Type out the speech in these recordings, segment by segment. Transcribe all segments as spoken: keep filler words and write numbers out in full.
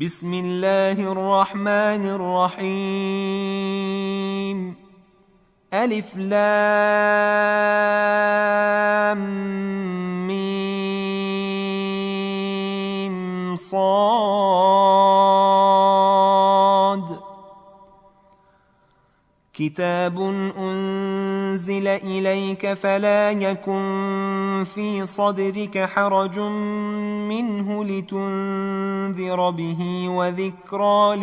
بسم الله الرحمن الرحيم. ألف لام ميم صاد. كتاب أنزل إليك فلا يكن في صدرك حرج منه لتنذر به وذكرى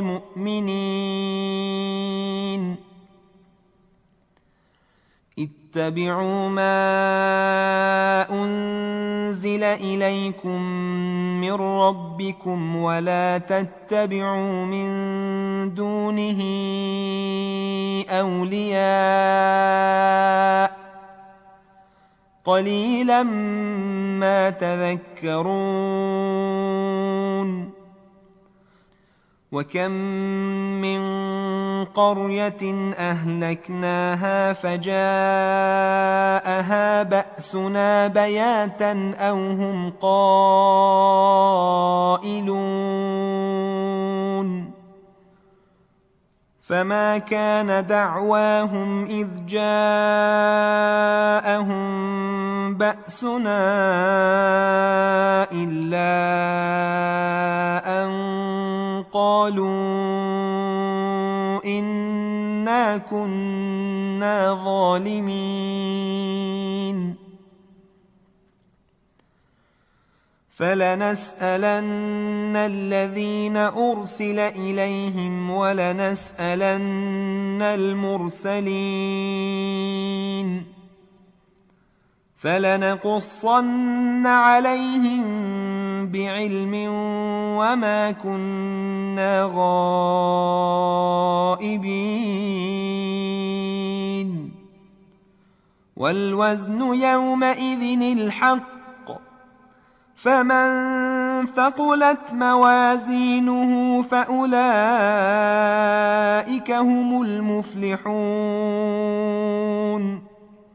للمؤمنين. اتبعوا ما أنزل إليكم من ربكم ولا تتبعوا من دونه أولياء قليلا ما تذكرون. وكم من قرية أهلكناها فجاءها بأسنا بياتا أو هم قائلون. فما كان دعواهم إذ جاءهم بأسنا إلا أن قالوا إنا كنا ظالمين. فلنسألن الذين أرسل إليهم ولنسألن المرسلين. فلنقصن عليهم بعلم وما كنا غائبين. والوزن يومئذ الحق فمن ثقلت موازينه فأولئك هم المفلحون.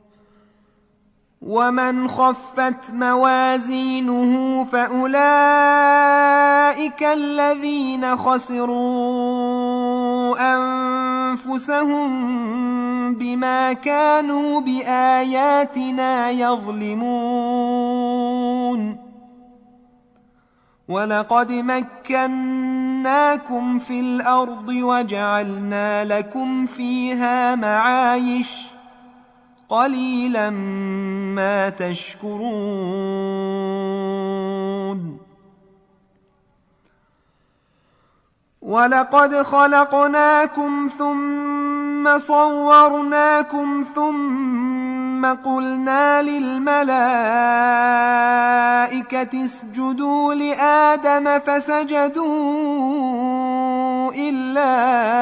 ومن خفت موازينه فأولئك الذين خسروا أنفسهم بما كانوا بآياتنا يظلمون. ولقد مكناكم في الأرض وجعلنا لكم فيها معايش قليلا ما تشكرون. ولقد خلقناكم ثم صورناكم ثم قلنا للملائكة اسجدوا لآدم فسجدوا إلا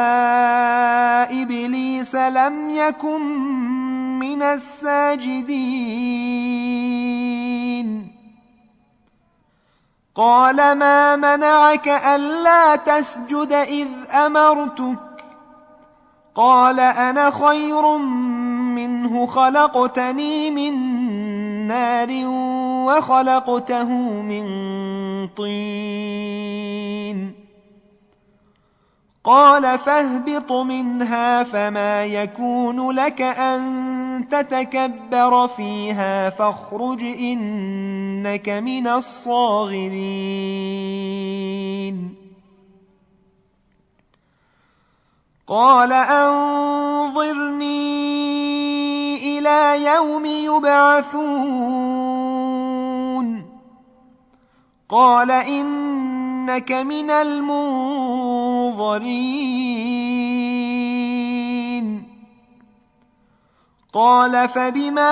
إبليس لم يكن من الساجدين. قال ما منعك ألا تسجد إذ أمرتك؟ قال أنا خير منه خلقتني من نار وخلقته من طين. قال فاهبط منها فما يكون لك أن تتكبر فيها فاخرج إنك من الصاغرين. قال أنظرني إلى يوم يبعثون. قال إنك من المنظرين. قال فبما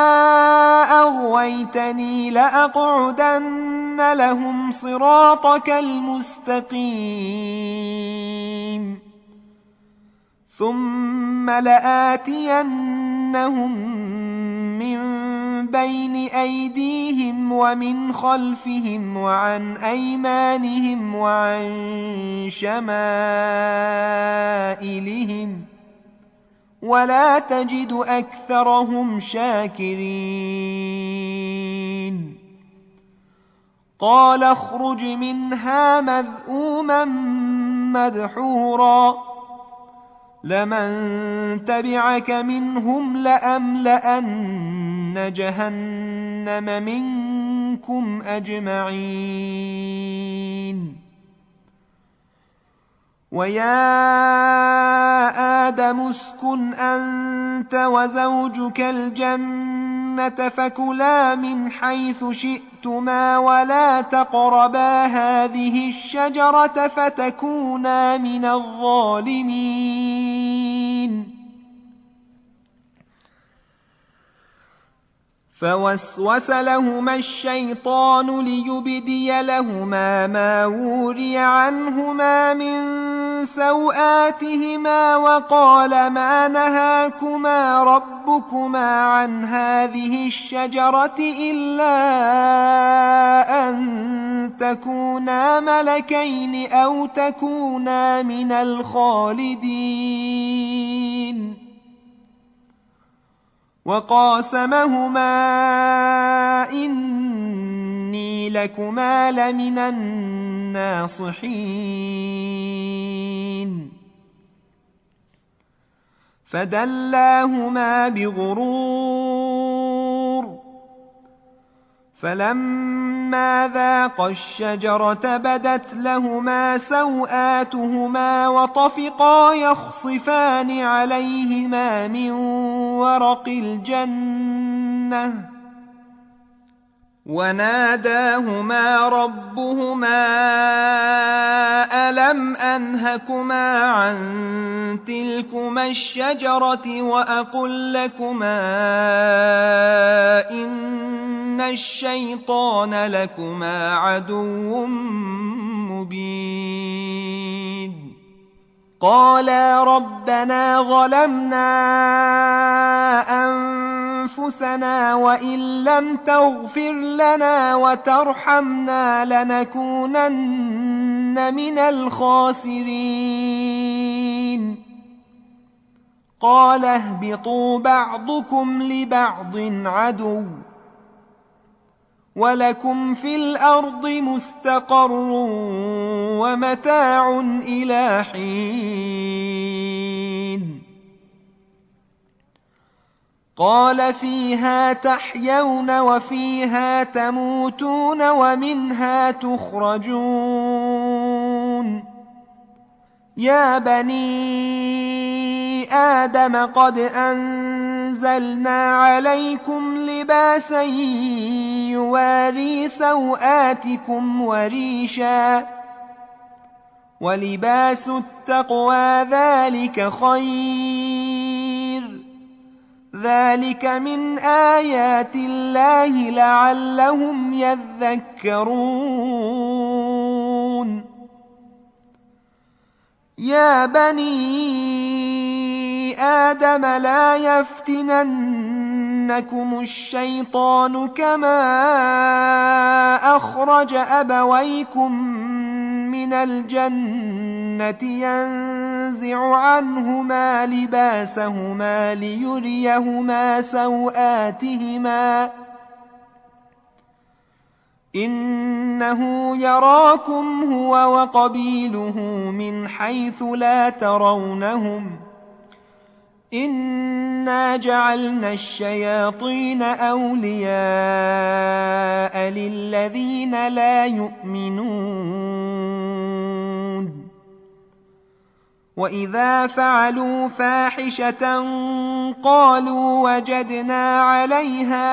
أغويتني لأقعدن لهم صراطك المستقيم ثم لآتينهم من بين أيديهم ومن خلفهم وعن أيمانهم وعن شمائلهم ولا تجد أكثرهم شاكرين. قال اخرج منها مذءوما مدحورا لمن تبعك منهم لأملأن جهنم منكم أجمعين ويا آدم اسكن أنت وزوجك الجنة فكلا من حيث شئتما ولا تقربا هذه الشجرة فتكونا من الظالمين فوسوس لهما الشيطان ليبدي لهما ما وري عنهما من سوآتهما وقال ما نهاكما ربكما عن هذه الشجرة إلا أن تكونا ملكين أو تكونا من الخالدين وقاسمهما إني لكما لمن الناصحين فدلاهما بغرور فلما ذاقا الشجرة بدت لهما سوآتهما وطفقا يخصفان عليهما من ورق الجنة وناداهما ربهما ألم أنهكما عن تلكما الشجرة وأقل لكما إن الشيطان لكما عدو مبين قالا ربنا ظلمنا أنفسنا وإن لم تغفر لنا وترحمنا لنكونن من الخاسرين قال اهبطوا بعضكم لبعض عدو ولكم في الأرض مستقر ومتاع إلى حين قال فيها تحيون وفيها تموتون ومنها تخرجون يا بني آدم قد أنزلنا عليكم لباسا يواري سوآتكم وريشا ولباس التقوى ذلك خير ذلك من آيات الله لعلهم يذكرون يا بني آدم لا يفتننكم الشيطان كما أخرج أبويكم من الجنة ينزع عنهما لباسهما ليريهما سوآتهما إنه يراكم هو وقبيله من حيث لا ترونهم إنا جعلنا الشياطين أولياء للذين لا يؤمنون وإذا فعلوا فاحشة قالوا وجدنا عليها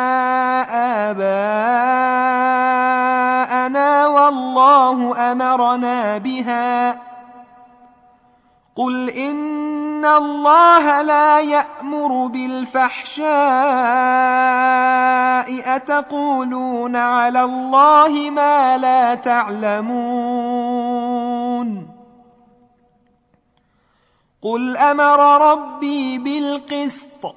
آباءنا والله أمرنا بها قل إن الله لا يأمر بالفحشاء أتقولون على الله ما لا تعلمون قل أمر ربي بالقسط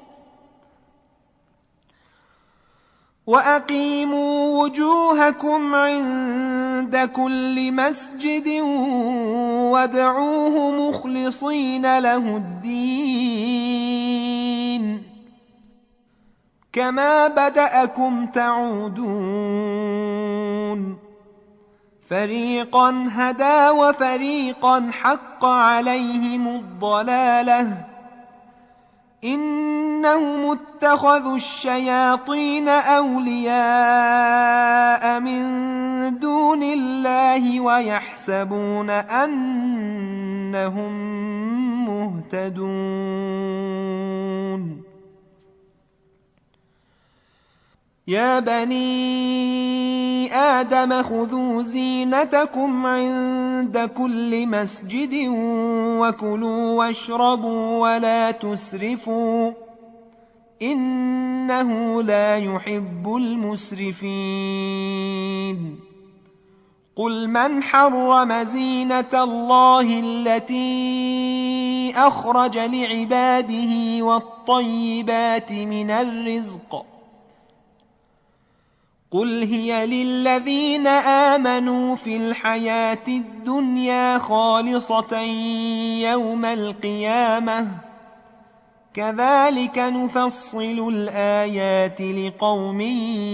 وأقيموا وجوهكم عند كل مسجد وادعوه مخلصين له الدين كما بدأكم تعودون فريقا هدى وفريقا حق عليهم الضلالة إنهم اتخذوا الشياطين أولياء من دون الله ويحسبون أنهم مهتدون يا بني آدم خذوا زينتكم عند كل مسجد وكلوا واشربوا ولا تسرفوا إنه لا يحب المسرفين قل من حرم زينة الله التي أخرج لعباده والطيبات من الرزق قل هي للذين آمنوا في الحياة الدنيا خالصة يوم القيامة كذلك نفصل الآيات لقوم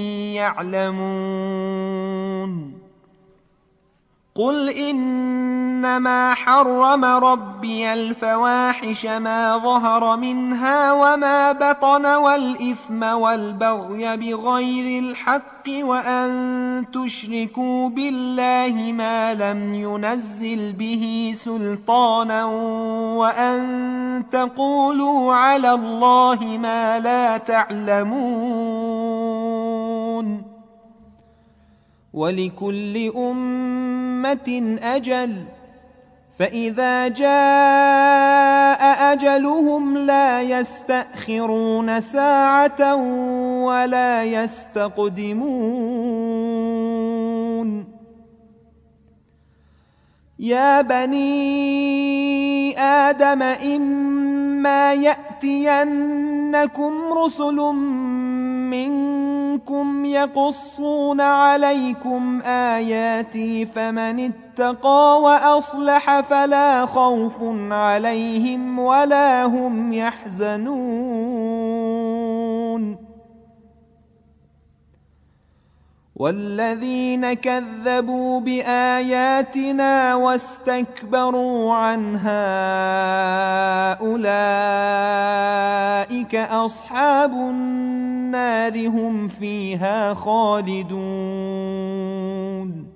يعلمون قل إنما حرم ربي الفواحش ما ظهر منها وما بطن والإثم والبغي بغير الحق وأن تشركوا بالله ما لم ينزل به سلطانا وأن تقولوا على الله ما لا تعلمون ولكل أمة أجل فإذا جاء أجلهم لا يستأخرون ساعة ولا يستقدمون يا بني آدم إما يأتينكم رسل منكم يقصون عليكم آياتي فمن اتقى وأصلح فلا خوف عليهم ولا هم يحزنون والذين كذبوا بآياتنا واستكبروا عنها أولئك أصحاب النار هم فيها خالدون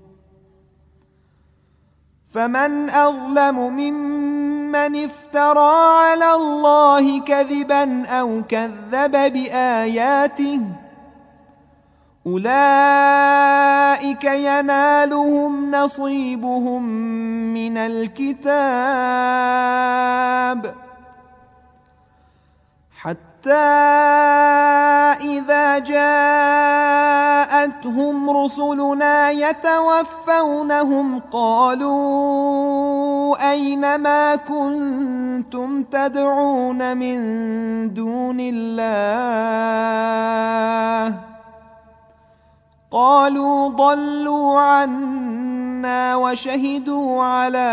فمن أظلم ممن افترى على الله كذبا أو كذب بآياته أولئك ينالهم نصيبهم من الكتاب حتى إذا جاءتهم رسلنا يتوفونهم قالوا أين ما كنتم تدعون من دون الله قالوا ضلوا عنا وشهدوا على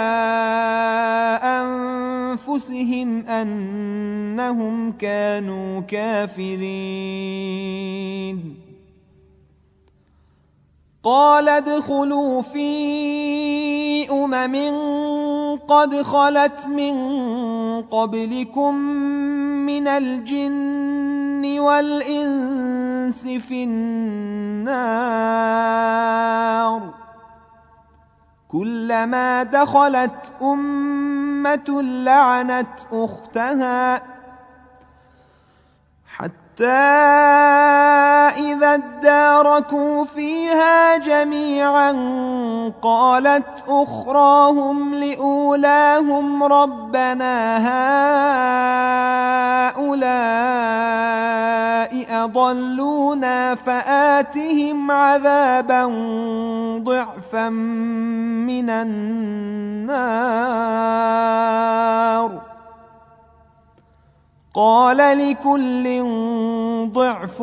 أنفسهم أنهم كانوا كافرين قال ادخلوا في أمم قد خلت من قبلكم من الجن والإنس في النار كلما دخلت أمة لعنت أختها حتى إذا اداركوا فيها جميعا قالت أخراهم لأولاهم ربنا هؤلاء أضلونا فآتهم عذابا ضعفا من النار قال لكل ضعف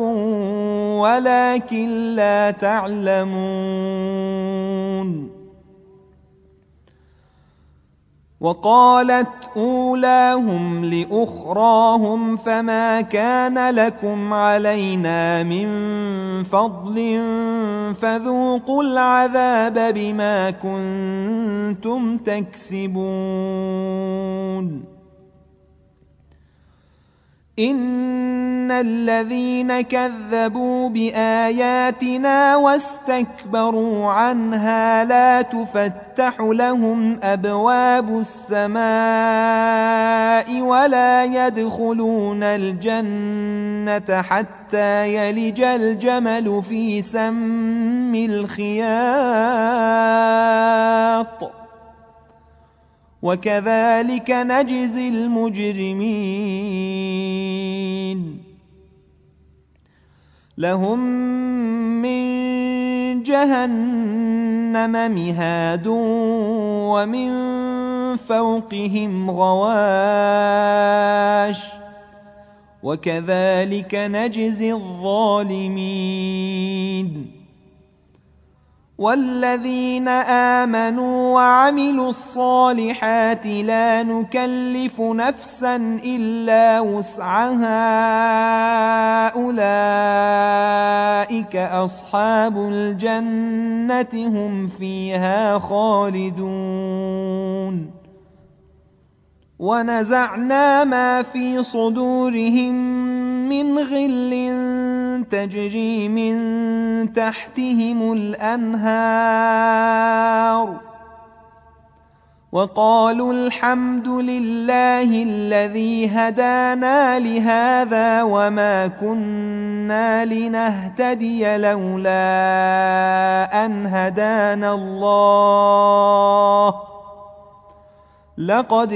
ولكن لا تعلمون وقالت أولاهم لأخراهم فما كان لكم علينا من فضل فذوقوا العذاب بما كنتم تكسبون إن الذين كذبوا بآياتنا واستكبروا عنها لا تفتح لهم أبواب السماء ولا يدخلون الجنة حتى يلج الجمل في سم الخياط وكذلك نجزي المجرمين لهم من جهنم مهاد ومن فوقهم غواش وكذلك نجزي الظالمين والذين آمنوا وعملوا الصالحات لا نكلف نفسا إلا وسعها أولئك أصحاب الجنة هم فيها خالدون ونزعنا ما في صدورهم من غل تجري من تحتهم الأنهار وقالوا الحمد لله الذي هدانا لهذا وما كنا لنهتدي لولا أن هدانا الله لقد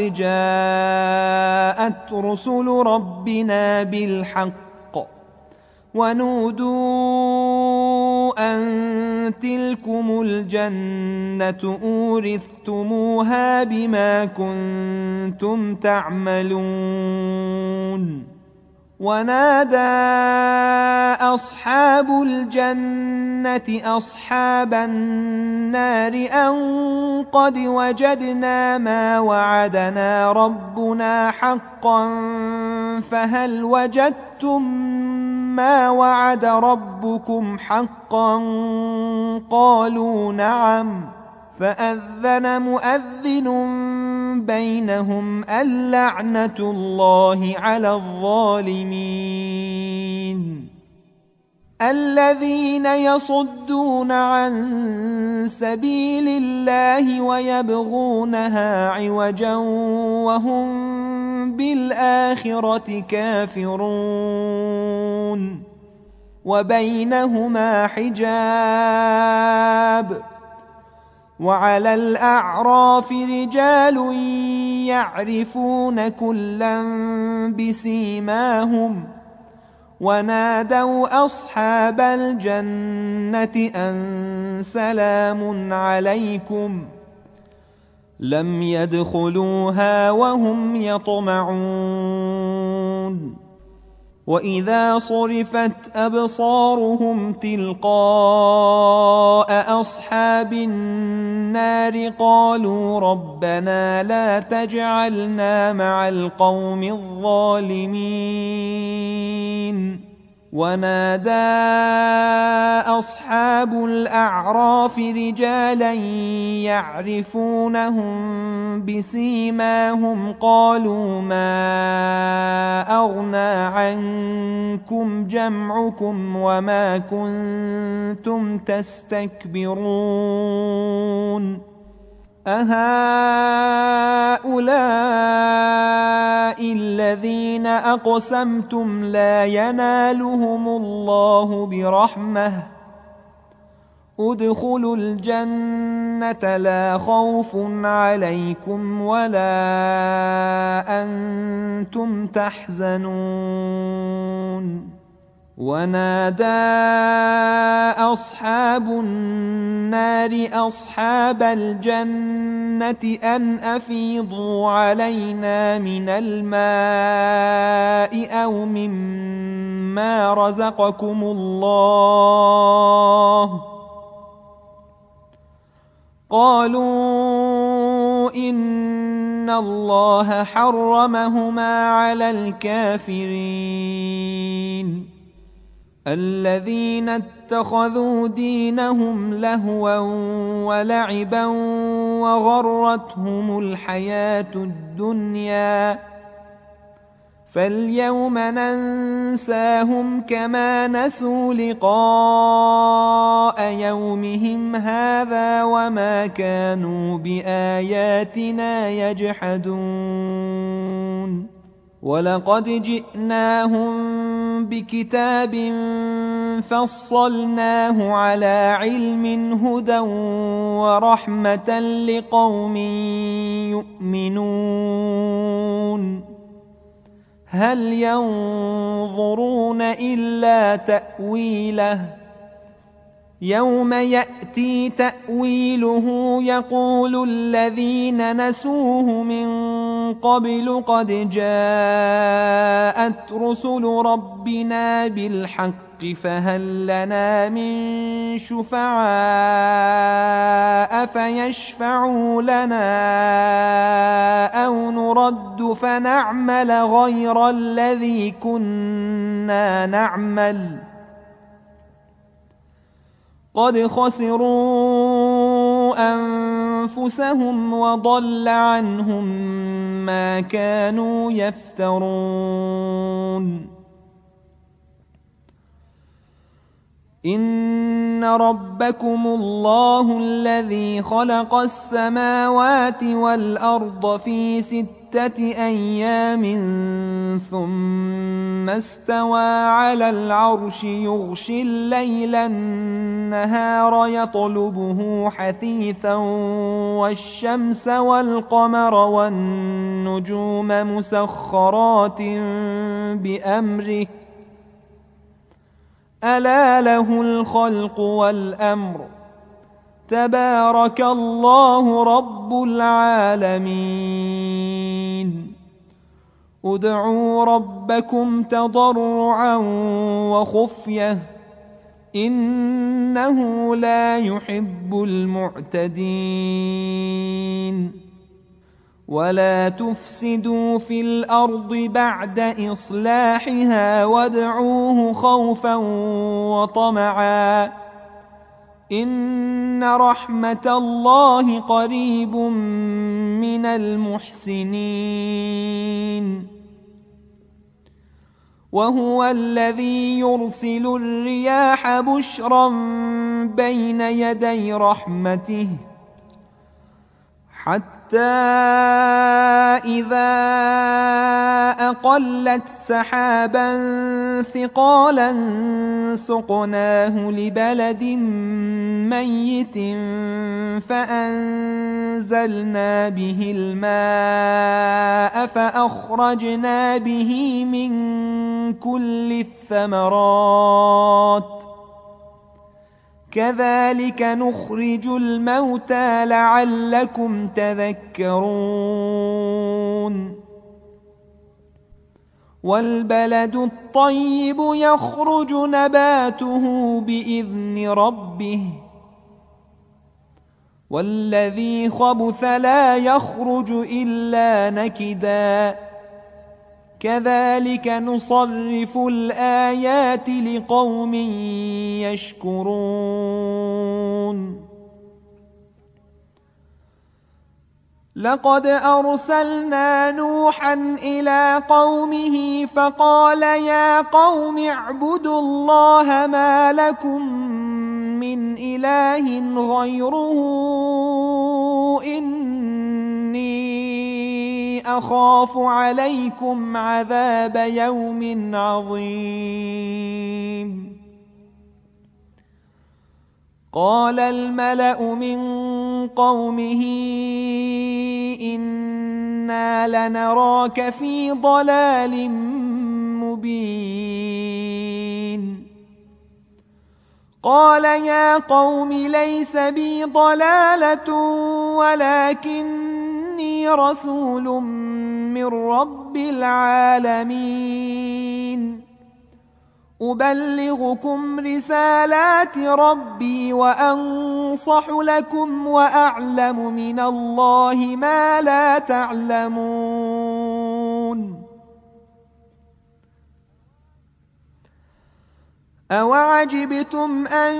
جاءت رسل ربنا بالحق ونودوا أن تلكم الجنة أورثتموها بما كنتم تعملون ونادى أصحاب الجنة أصحاب النار أن قد وجدنا ما وعدنا ربنا حقا فهل وجدتم ما وعد ربكم حقا قالوا نعم فأذن مؤذن بينهم اللعنة الله على الظالمين الذين يصدون عن سبيل الله ويبغونها عوجا وهم بالآخرة كافرون وبينهما حجاب وعلى الأعراف رجال يعرفون كلا بسيماهم ونادوا أصحاب الجنة أن سلام عليكم لم يدخلوها وهم يطمعون وإذا صرفت أبصارهم تلقاء أصحاب النار قالوا ربنا لا تجعلنا مع القوم الظالمين ونادى أصحاب الأعراف رجالا يعرفونهم بسيماهم قالوا ما أغنى عنكم جمعكم وما كنتم تستكبرون أهؤلاء الذين أقسمتم لا ينالهم الله برحمة ادخلوا الجنة لا خوف عليكم ولا أنتم تحزنون ونادى أصحاب النار أصحاب الجنة أن أفيضوا علينا من الماء أو مما رزقكم الله قالوا إن إن الله حرمهما على الكافرين الذين اتخذوا دينهم لهوا ولعبا وغرتهم الحياة الدنيا فاليوم ننساهم كما نسوا لقاء يومهم هذا وما كانوا بآياتنا يجحدون ولقد جئناهم بكتاب فصلناه على علم هدى ورحمة لقوم يؤمنون هل ينظرون إلا تأويله يوم يأتي تأويله يقول الذين نسوه من قبل قد جاءت رسل ربنا بالحق فهل لنا من شفعاء فيشفعوا لنا أو نرد فنعمل غير الذي كنا نعمل قد خسروا أنفسهم وضل عنهم ما كانوا يفترون إن ربكم الله الذي خلق السماوات والأرض في ستة أيام ثم استوى على العرش يغشي الليل النهار يطلبه حثيثا والشمس والقمر والنجوم مسخرات بأمره ألا له الخلق والأمر تبارك الله رب العالمين ادعوا ربكم تضرعا وخفية إنه لا يحب المعتدين ولا تفسدوا في الأرض بعد إصلاحها وادعوه خوفا وطمعا إن رحمة الله قريب من المحسنين وهو الذي يرسل الرياح بشرا بين يدي رحمته حتى إذا أقلت سحابا ثقالا سقناه لبلد ميت فأنزلنا به الماء فأخرجنا به من كل الثمرات كذلك نخرج الموتى لعلكم تذكرون والبلد الطيب يخرج نباته بإذن ربه والذي خبث لا يخرج إلا نكدا كذلك نصرف الآيات لقوم يشكرون لقد أرسلنا نوحا إلى قومه فقال يا قوم اعبدوا الله ما لكم من إله غيره إني أخاف عليكم عذاب يوم عظيم قال الملأ من قومه إنا لنراك في ضلال مبين قال يا قوم ليس بي ضلالة ولكني رسول من رب العالمين أبلغكم رسالات ربي وأنصح لكم وأعلم من الله ما لا تعلمون. أوعجبتم أن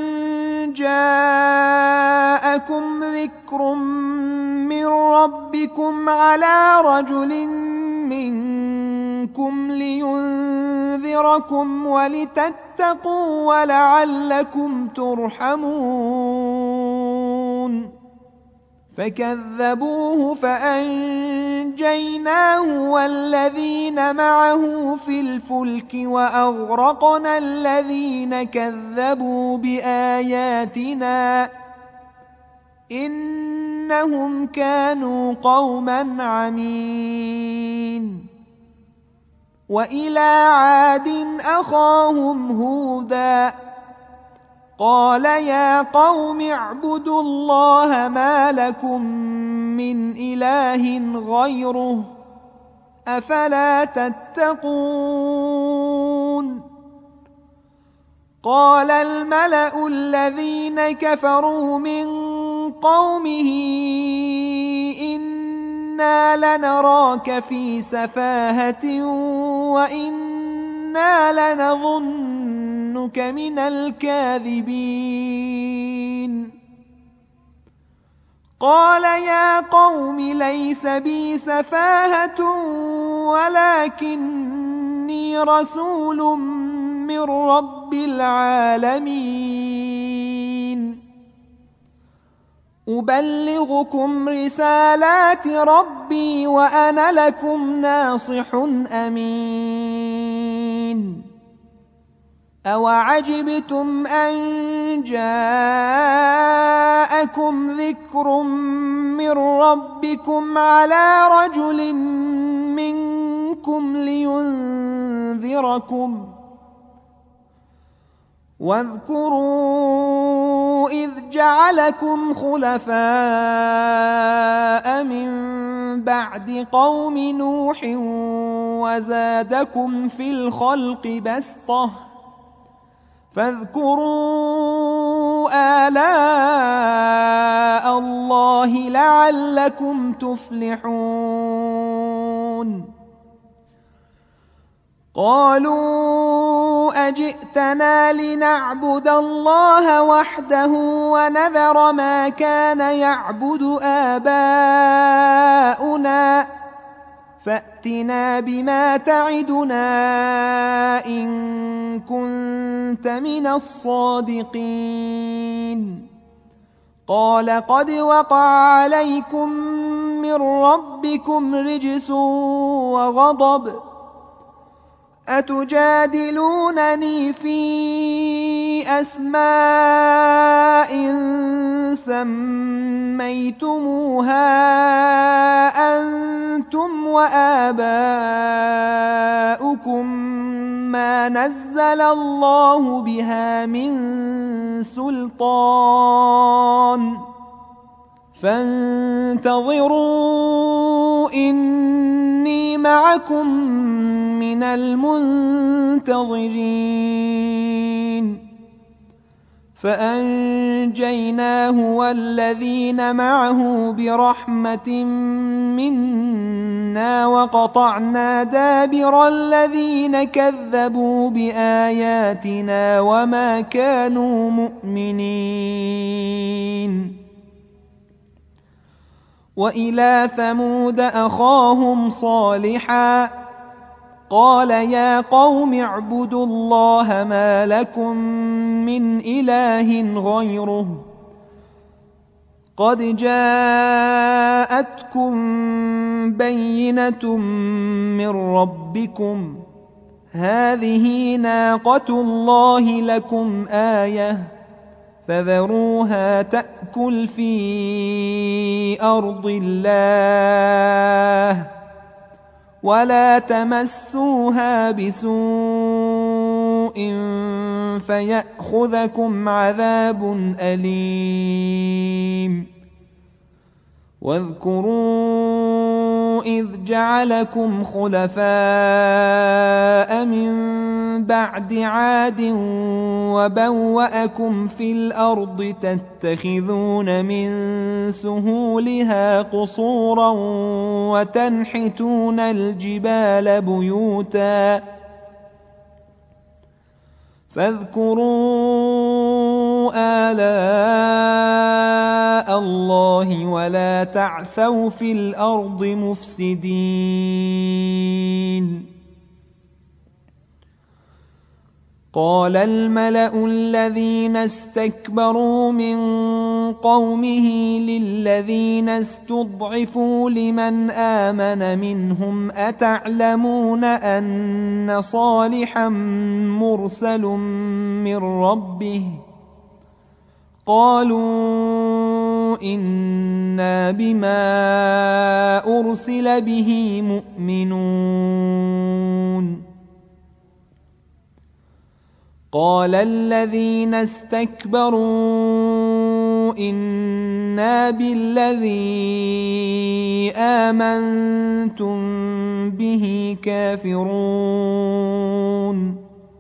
جاءكم ذكر من ربكم على رجل منكم لينذركم ولتتقوا ولعلكم ترحمون. فكذبوه فأنجيناه والذين معه في الفلك وأغرقنا الذين كذبوا بآياتنا إنهم كانوا قوما عمين. وإلى عاد أخاهم هودا قال يا قوم اعبدوا الله ما لكم من إله غيره أفلا تتقون. قال الملأ الذين كفروا من قومه إنا لنراك في سفاهة وإنا لنظنك من الكاذبين. قال يا قوم ليس بي سفاهة ولكني رسول من رب العالمين. أبلغكم رسالات ربي وأنا لكم ناصح أمين. أوعجبتم أن جاءكم ذكر من ربكم على رجل منكم لينذركم واذكروا إذ جعلكم خلفاء من بعد قوم نوح وزادكم في الخلق بسطة فاذكروا آلاء الله لعلكم تفلحون. قالوا أجئتنا لنعبد الله وحده ونذر ما كان يعبد آباؤنا فأتنا بما تعدنا إن كنت من الصادقين. قال قد وقع عليكم من ربكم رجس وغضب أتجادلونني في أسماء سميتموها أنتم وآباؤكم ما نزل الله بها من سلطان فانتظروا إني معكم من المنتظرين. فأنجيناه والذين معه برحمة منا وقطعنا دابر الذين كذبوا بآياتنا وما كانوا مؤمنين. وإلى ثمود أخاهم صالحا قال يا قوم اعبدوا الله ما لكم من إله غيره قد جاءتكم بينة من ربكم هذه ناقة الله لكم آية فذروها تأكل في أرض الله ولا تمسوها بسوء فيأخذكم عذاب أليم. واذكروا إذ جعلكم خلفاء من بعد عاد وبوأكم في الأرض تتخذون من سهولها قصورا وتنحتون الجبال بيوتا فاذكروا آلاء الله ولا تعثوا في الأرض مفسدين. قال الملأ الذين استكبروا من قومه للذين استضعفوا لمن آمن منهم أتعلمون أن صالحا مرسل من ربه قالوا إنا بما أرسل به مؤمنون. قال الذين استكبروا إنا بالذي آمنتم به كافرون.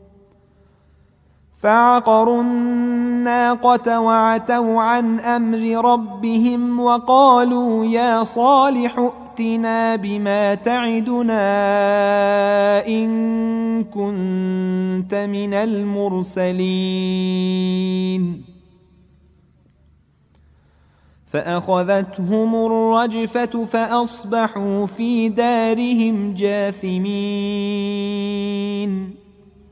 فعقروا الناقة وعتوا عن أمر ربهم وقالوا يا صالح ائتنا بما تعدنا إن كنت من المرسلين. فأخذتهم الرجفة فأصبحوا في دارهم جاثمين.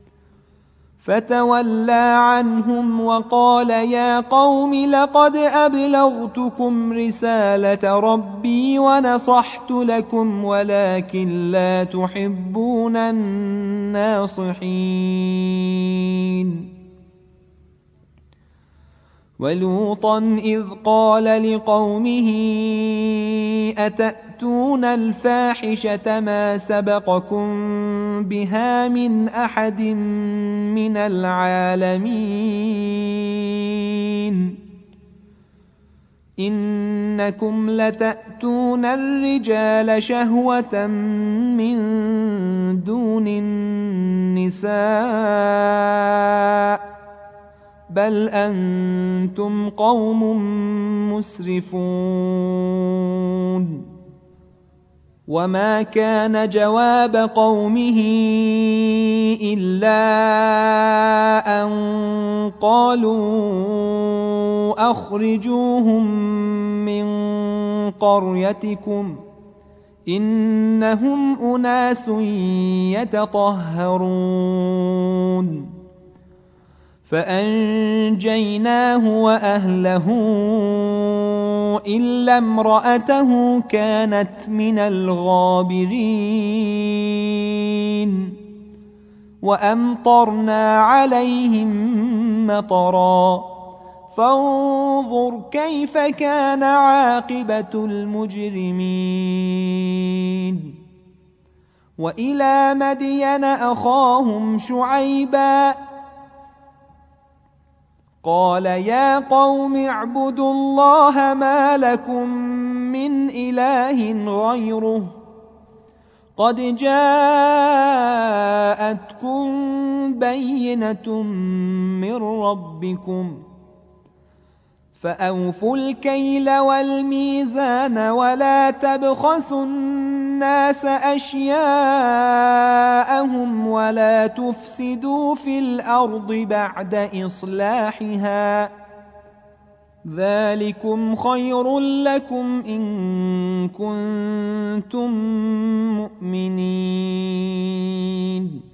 فتولى عنهم وقال يا قوم لقد أبلغتكم رسالة ربي ونصحت لكم ولكن لا تحبون الناصحين. ولوطا إذ قال لقومه أتأتون الفاحشة ما سبقكم بها من أحد من العالمين إنكم لتأتون الرجال شهوة من دون النساء بل أنتم قوم مسرفون. وما كان جواب قومه إلا أن قالوا أخرجوهم من قريتكم إنهم أناس يتطهرون. فأنجيناه وأهله إلا امرأته كانت من الغابرين. وأمطرنا عليهم مطرا فانظر كيف كان عاقبة المجرمين. وإلى مدين أخاهم شعيبا قال يا قوم اعبدوا الله ما لكم من إله غيره قد جاءتكم بينة من ربكم فأوفوا الكيل والميزان ولا تبخسوا الناس أشياءهم ولا تفسدوا في الأرض بعد إصلاحها ذلكم خير لكم إن كنتم مؤمنين.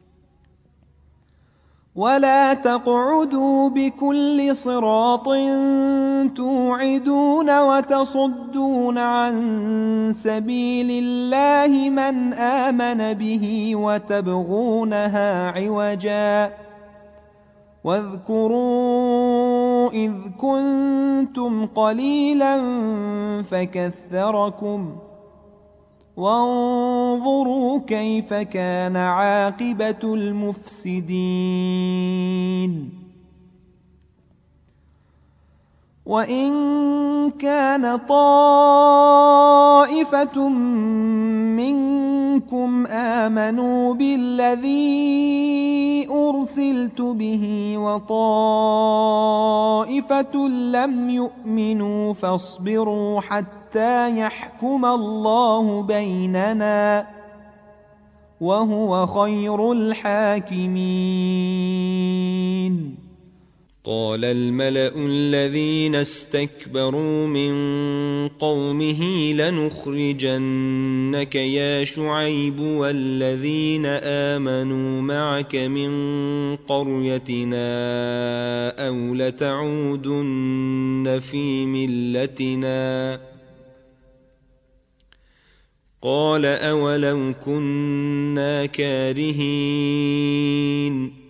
ولا تقعدوا بكل صراط توعدون وتصدون عن سبيل الله من آمن به وتبغونها عوجا واذكروا إذ كنتم قليلا فكثركم وانظروا كيف كان عاقبة المفسدين. وإن كان طائفة منكم آمنوا بالذي أرسلت به وطائفة لم يؤمنوا فاصبروا حتى يحكم الله بيننا وهو خير الحاكمين. قال الملأ الذين استكبروا من قومه لنخرجنك يا شعيب والذين آمنوا معك من قريتنا أو لتعودن في ملتنا. قال أولو كنا كارهين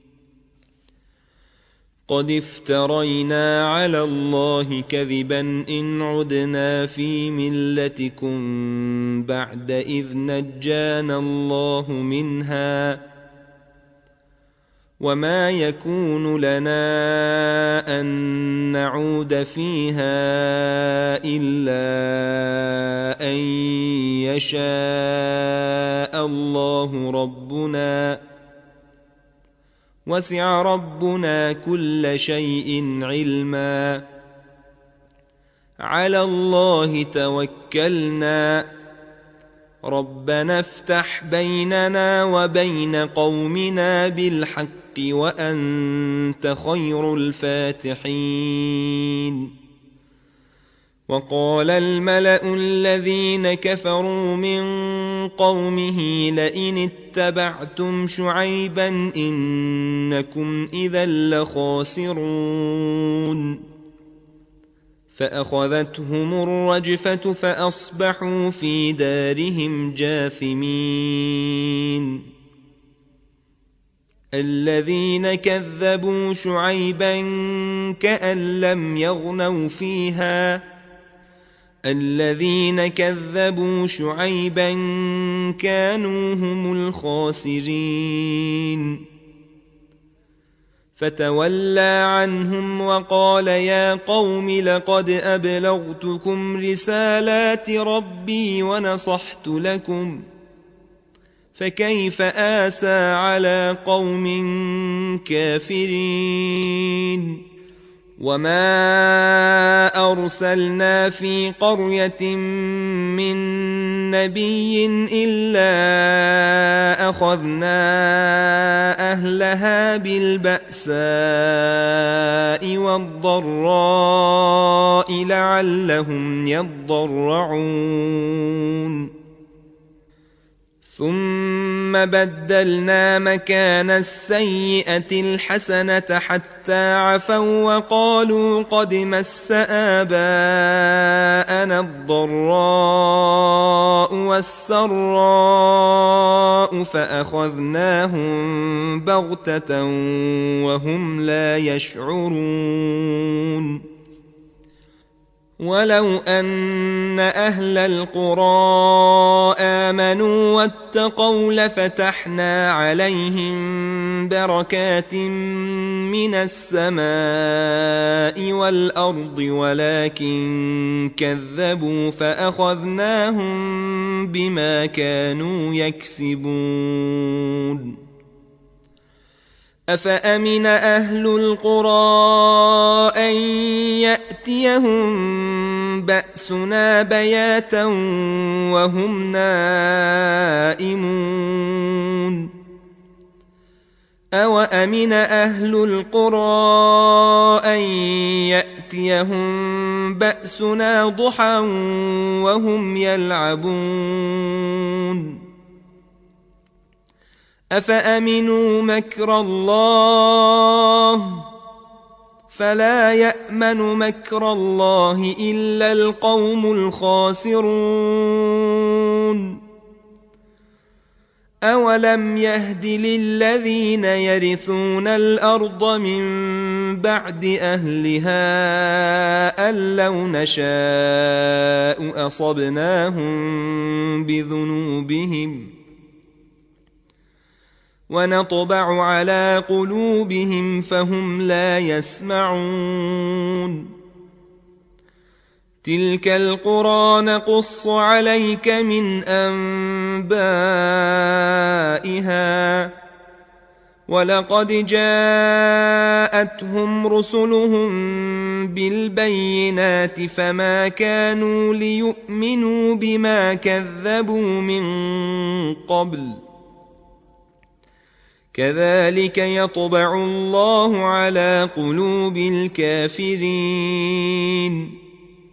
قد افترينا على الله كذبا إن عدنا في ملتكم بعد إذ نجانا الله منها وما يكون لنا أن نعود فيها إلا أن يشاء الله ربنا وسع ربنا كل شيء علما على الله توكلنا ربنا افتح بيننا وبين قومنا بالحق وأنت خير الفاتحين. وقال الملأ الذين كفروا من قومه لئن اتبعتم شعيبا إنكم إذا لخاسرون. فأخذتهم الرجفة فأصبحوا في دارهم جاثمين. الذين كذبوا شعيبا كأن لم يغنوا فيها الذين كذبوا شعيبا كانوا هم الخاسرين. فتولى عنهم وقال يا قوم لقد أبلغتكم رسالات ربي ونصحت لكم فكيف آسى على قوم كافرين. وما أرسلنا في قرية من نبي إلا أخذنا أهلها بالبأساء والضراء لعلهم يضرعون. ثم بدلنا مكان السيئة الحسنة حتى عفوا وقالوا قد مس آباءنا الضراء والسراء فأخذناهم بغتة وهم لا يشعرون. ولو أن أهل القرى آمنوا واتقوا لفتحنا عليهم بركات من السماء والأرض ولكن كذبوا فأخذناهم بما كانوا يكسبون. أفأمن أهل القرى أن يأتيهم بأسنا بياتا وهم نائمون. أوأمن أهل القرى أن يأتيهم بأسنا ضحى وهم يلعبون. أفأمنوا مكر الله فلا يأمن مكر الله إلا القوم الخاسرون. أولم يهد للذين يرثون الأرض من بعد أهلها أن لو نشاء أصبناهم بذنوبهم ونطبع على قلوبهم فهم لا يسمعون. تلك القرى نقص عليك من أنبائها ولقد جاءتهم رسلهم بالبينات فما كانوا ليؤمنوا بما كذبوا من قبل كذلك يطبع الله على قلوب الكافرين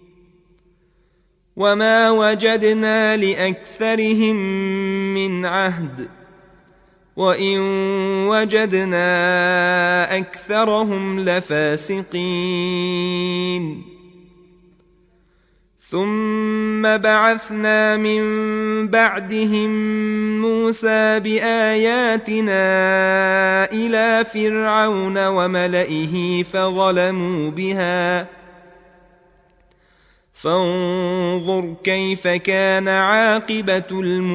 وما وجدنا لأكثرهم من عهد وإن وجدنا أكثرهم لفاسقين ثم بعثنا من بعدهم موسى بآياتنا إلى فرعون وملئه فظلموا بها فانظر كيف كان عاقبة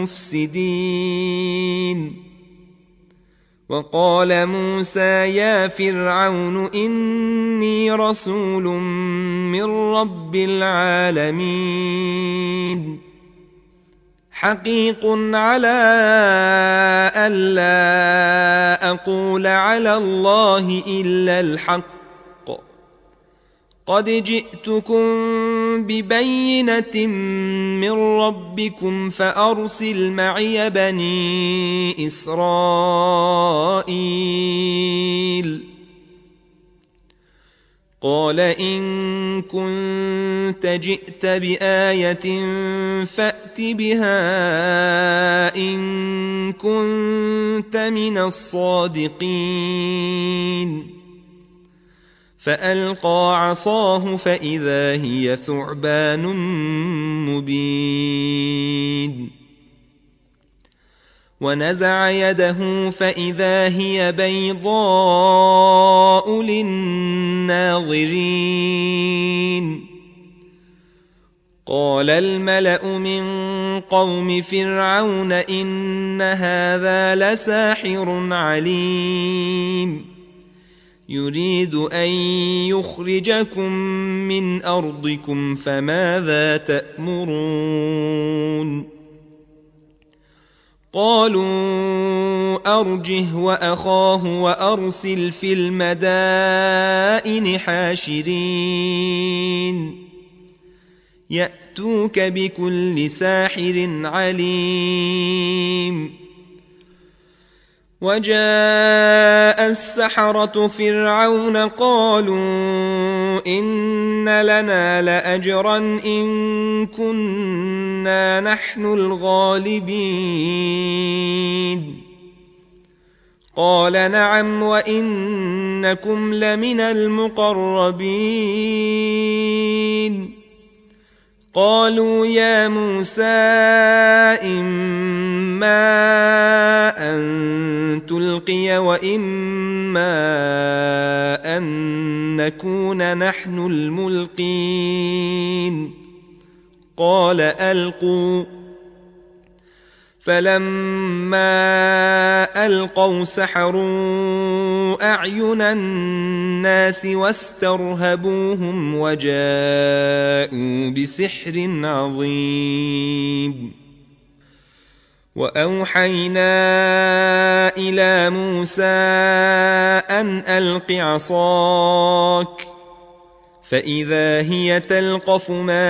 المفسدين وقال موسى يا فرعون إني رسول من رب العالمين حقيق على ألا أقول على الله إلا الحق قد جئتكم ببينة من ربكم فأرسل معي بني إسرائيل قال إن كنت جئت بآية فأت بها إن كنت من الصادقين فألقى عصاه فإذا هي ثعبان مبين ونزع يده فإذا هي بيضاء للناظرين قال الملأ من قوم فرعون إن هذا لساحر عليم يريد أن يخرجكم من أرضكم فماذا تأمرون قالوا أرجه وأخاه وأرسل في المدائن حاشرين يأتوك بكل ساحر عليم وجاء السحرة فرعون قالوا إن لنا لأجرا إن كنا نحن الغالبين قال نعم وإنكم لمن المقربين قالوا يا موسى إما أن تلقي وإما أن نكون نحن الملقين قال ألقوا فلما ألقوا سحروا أعين الناس واسترهبوهم وجاءوا بسحر عظيم وأوحينا إلى موسى أن ألق عصاك فإذا هي تلقف ما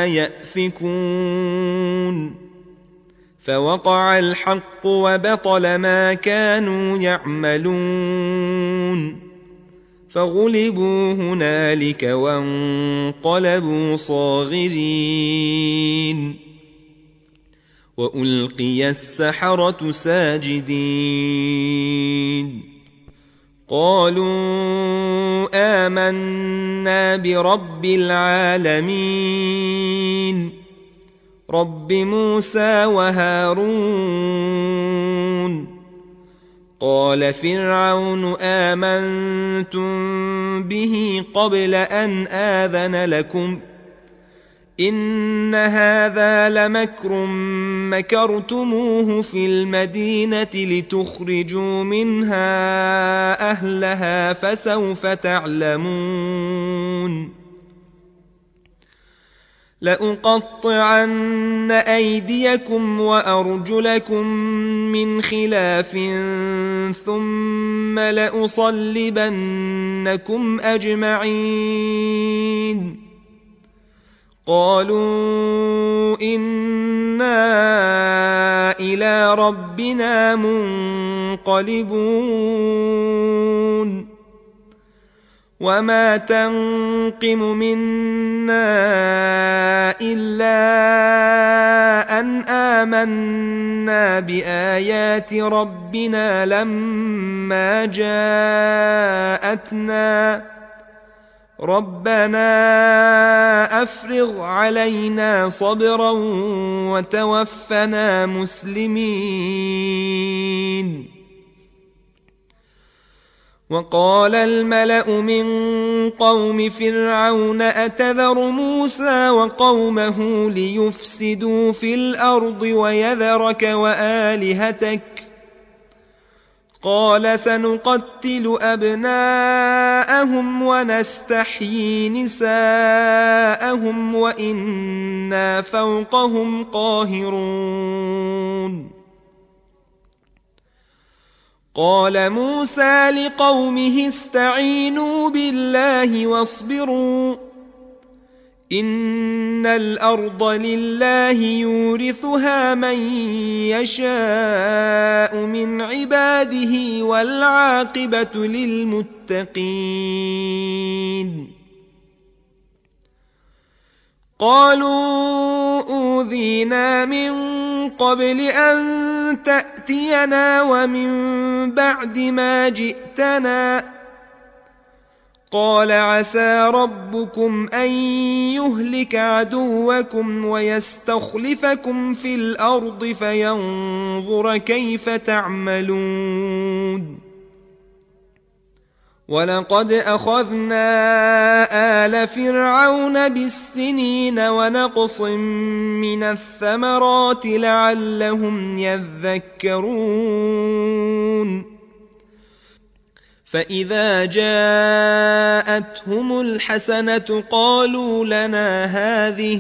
يأفكون فوقع الحق وبطل ما كانوا يعملون فغلبوا هنالك وانقلبوا صاغرين وألقي السحرة ساجدين قالوا آمنا برب العالمين رب موسى وهارون قال فرعون آمنتم به قبل أن آذن لكم إن هذا لمكر مكرتموه في المدينة لتخرجوا منها أهلها فسوف تعلمون لأقطعن أيديكم وأرجلكم من خلاف ثم لأصلبنكم أجمعين قالوا إنا إلى ربنا منقلبون وما تنقم منا إلا أن آمنا بآيات ربنا لما جاءتنا ربنا أفرغ علينا صبرا وتوفنا مسلمين. وقال الملأ من قوم فرعون أتذر موسى وقومه ليفسدوا في الأرض ويذرك وآلهتك قال سنقتل أبناءهم ونستحيي نساءهم وإنا فوقهم قاهرون. قال موسى لقومه استعينوا بالله واصبروا إن الأرض لله يورثها من يشاء من عباده والعاقبة للمتقين. قالوا أوذينا من قبل أن تأتينا ومن بعد ما جئتنا قال عسى ربكم أن يهلك عدوكم ويستخلفكم في الأرض فينظر كيف تعملون. ولقد أخذنا آل فرعون بالسنين ونقص من الثمرات لعلهم يذكرون. فإذا جاءتهم الحسنة قالوا لنا هذه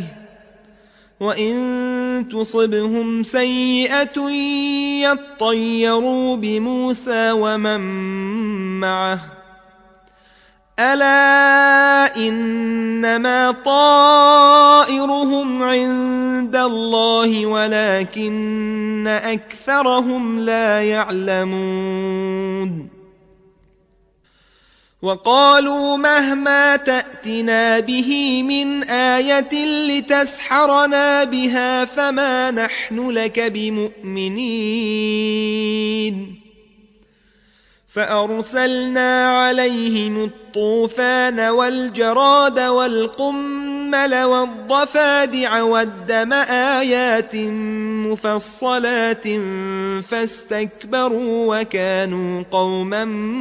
وإن تصبهم سيئة يطيروا بموسى ومن معه ألا إنما طائرهم عند الله ولكن أكثرهم لا يعلمون. وقالوا مهما تأتنا به من آية لتسحرنا بها فما نحن لك بمؤمنين. فأرسلنا عليهم الطوفان والجراد والقمل والضفادع والدم آيات مفصلات فاستكبروا وكانوا قوما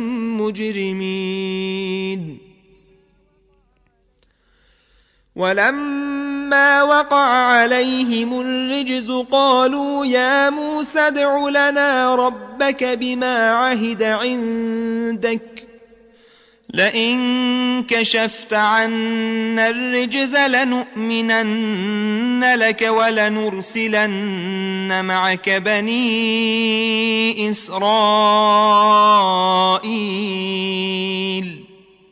مجرمين. ولما وقع عليهم الرجز قالوا يا موسى ادع لنا ربك بما عهد عندك لئن كشفت عنا الرجز لنؤمنن لك ولنرسلن معك بني إسرائيل.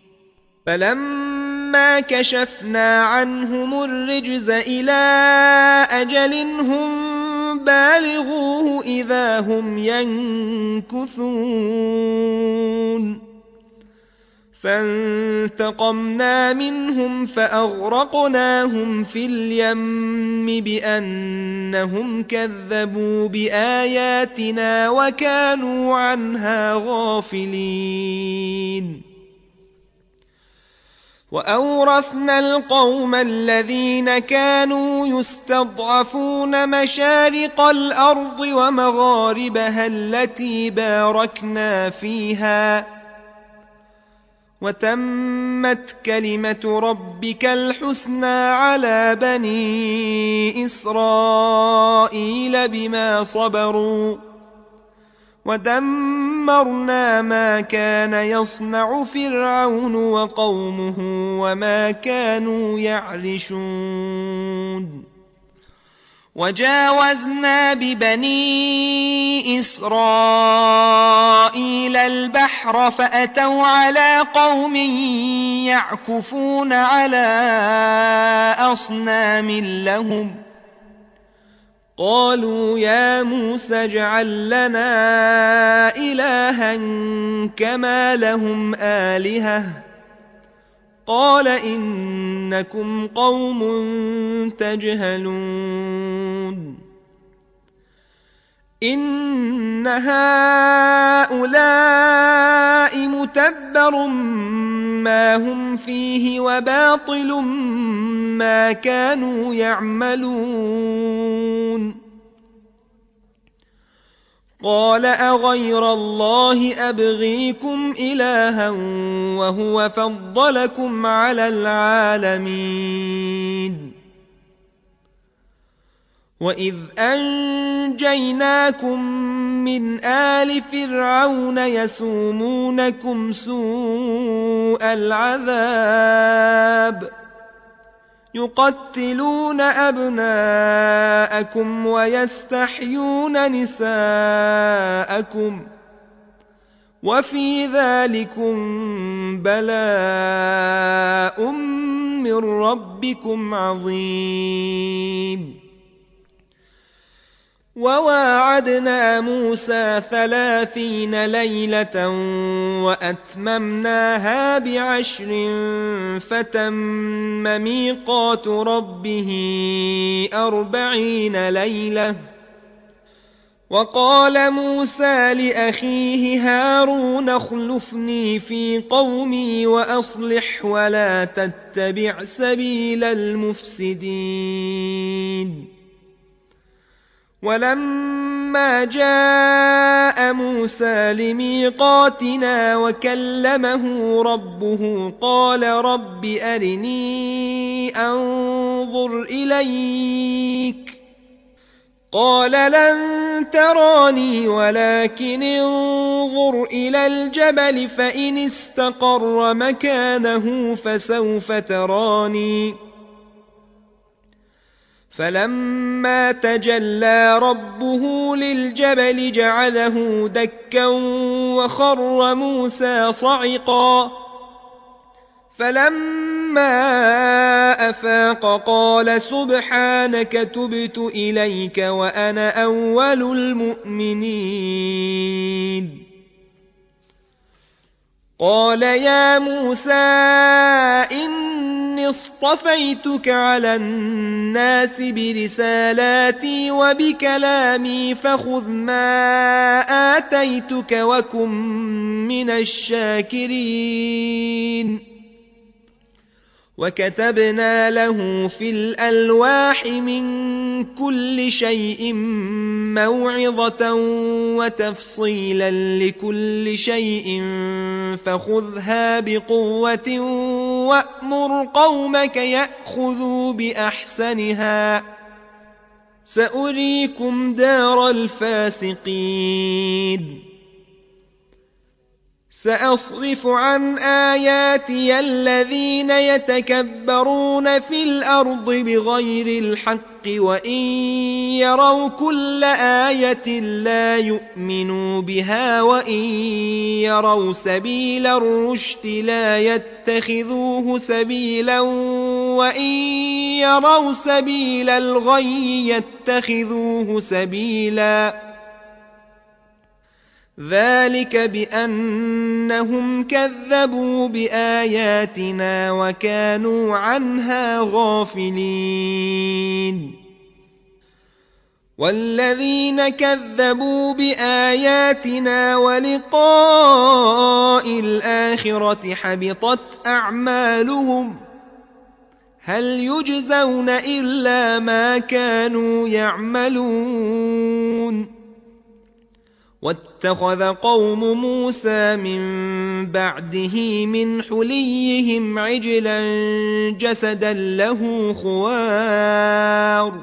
فلما كشفنا عنهم الرجز إلى أجل هم بالغوه إذا هم ينكثون. فانتقمنا منهم فأغرقناهم في اليم بأنهم كذبوا بآياتنا وكانوا عنها غافلين. وأورثنا القوم الذين كانوا يستضعفون مشارق الأرض ومغاربها التي باركنا فيها وتمت كلمة ربك الحسنى على بني إسرائيل بما صبروا ودمرنا ما كان يصنع فرعون وقومه وما كانوا يعرشون. وجاوزنا ببني إسرائيل البحر فأتوا على قوم يعكفون على أصنام لهم قالوا يا موسى اجعل لنا إلها كما لهم آلهة قال إنكم قوم تجهلون إن هؤلاء متبر ما هم فيه وباطل ما كانوا يعملون قال أغير الله أبغيكم إلها وهو فضلكم على العالمين وإذ أنجيناكم من آل فرعون يسومونكم سوء العذاب يقتلون أبناءكم ويستحيون نساءكم وفي ذلكم بلاء من ربكم عظيم وواعدنا موسى ثلاثين ليلة وأتممناها بعشر فتم ميقات ربه أربعين ليلة وقال موسى لأخيه هارون اخلفني في قومي وأصلح ولا تتبع سبيل المفسدين ولما جاء موسى لميقاتنا وكلمه ربه قال رب أرني أنظر إليك قال لن تراني ولكن انظر إلى الجبل فإن استقر مكانه فسوف تراني فلما تجلى ربه للجبل جعله دكا وخر موسى صعقا فلما أفاق قال سبحانك تبت إليك وأنا أول المؤمنين قال يا موسى إني اصطفيتك على الناس برسالاتي وبكلامي فخذ ما آتيتك وكن من الشاكرين وكتبنا له في الألواح من كل شيء موعظة وتفصيلا لكل شيء فخذها بقوة وأمر قومك يأخذوا بأحسنها سأريكم دار الفاسقين سأصرف عن آياتي الذين يتكبرون في الأرض بغير الحق وإن يروا كل آية لا يؤمنوا بها وإن يروا سبيل الرشد لا يتخذوه سبيلا وإن يروا سبيل الغي يتخذوه سبيلا ذلك بأنهم كذبوا بآياتنا وكانوا عنها غافلين والذين كذبوا بآياتنا ولقاء الآخرة حبطت أعمالهم هل يجزون إلا ما كانوا يعملون واتخذ قوم موسى من بعده من حليهم عجلا جسدا له خوار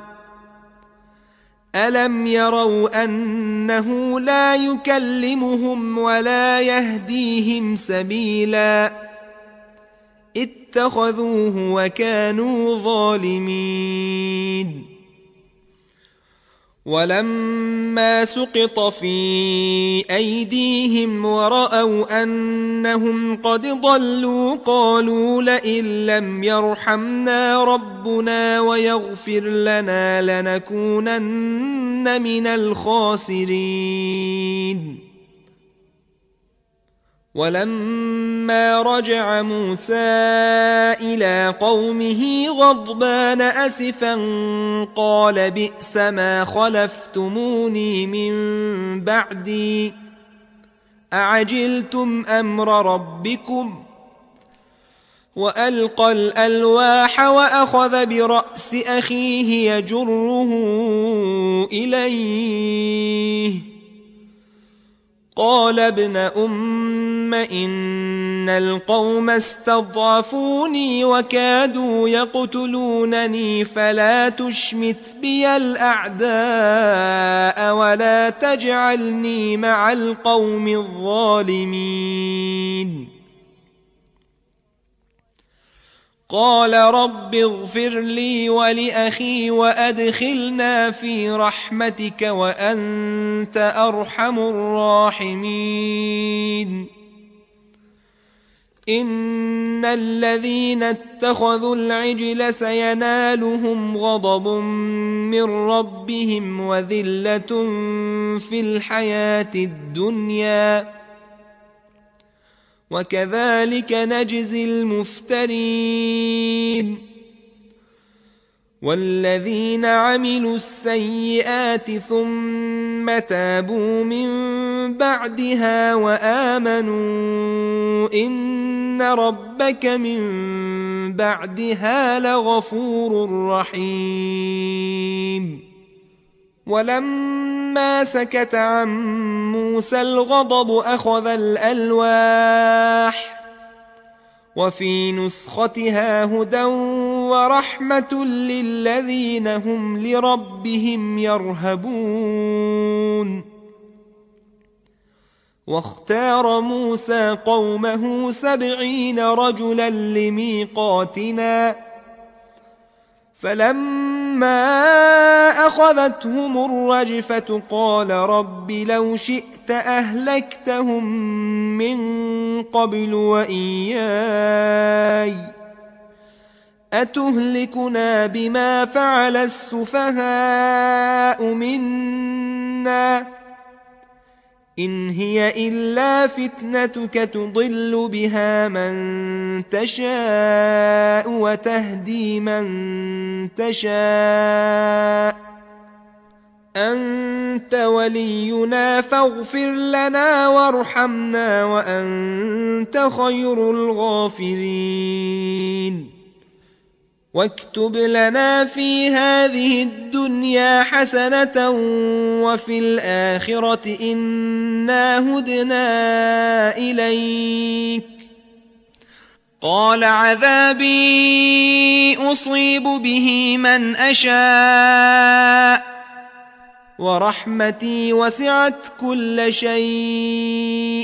ألم يروا أنه لا يكلمهم ولا يهديهم سبيلا اتخذوه وكانوا ظالمين. ولما سقط في أيديهم ورأوا أنهم قد ضلوا قالوا لئن لم يرحمنا ربنا ويغفر لنا لنكونن من الخاسرين. ولما رجع موسى إلى قومه غضبان أسفا قال بئس ما خلفتموني من بعدي أعجلتم أمر ربكم. وألقى الألواح وأخذ برأس أخيه يجره إليه قال ابن أم إن القوم استضعفوني وكادوا يقتلونني فلا تشمت بي الأعداء ولا تجعلني مع القوم الظالمين. قال رب اغفر لي ولأخي وأدخلنا في رحمتك وأنت أرحم الراحمين. إن الذين اتخذوا العجل سينالهم غضب من ربهم وذلة في الحياة الدنيا وكذلك نجزي المفترين. والذين عملوا السيئات ثم تابوا من بعدها وآمنوا إن ربك من بعدها لغفور رحيم. ولما سكت عن موسى الغضب أخذ الألواح وفي نسختها هدى ورحمة للذين هم لربهم يرهبون. واختار موسى قومه سبعين رجلا لميقاتنا فلما أخذتهم الرجفة قال رب لو شئت أهلكتهم من قبل وإياي أتهلكنا بما فعل السفهاء منا إن هي إلا فتنتك تضل بها من تشاء وتهدي من تشاء أنت ولينا فاغفر لنا وارحمنا وأنت خير الغافرين. واكتب لنا في هذه الدنيا حسنة وفي الآخرة إنا هدنا إليك. قال عذابي أصيب به من أشاء ورحمتي وسعت كل شيء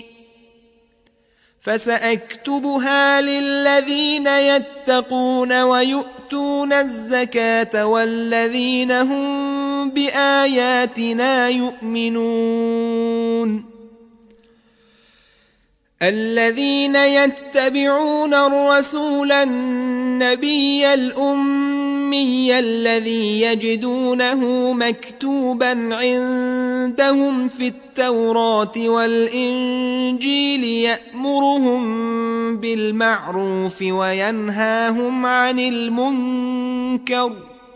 فسأكتبها للذين يتقون ويؤتون الزكاة والذين هم بآياتنا يؤمنون. الذين يتبعون الرسول النبي الأمي الذي يجدونه مكتوبا عندهم في التوراة والإنجيل يأمرهم بالمعروف وينهاهم عن المنكر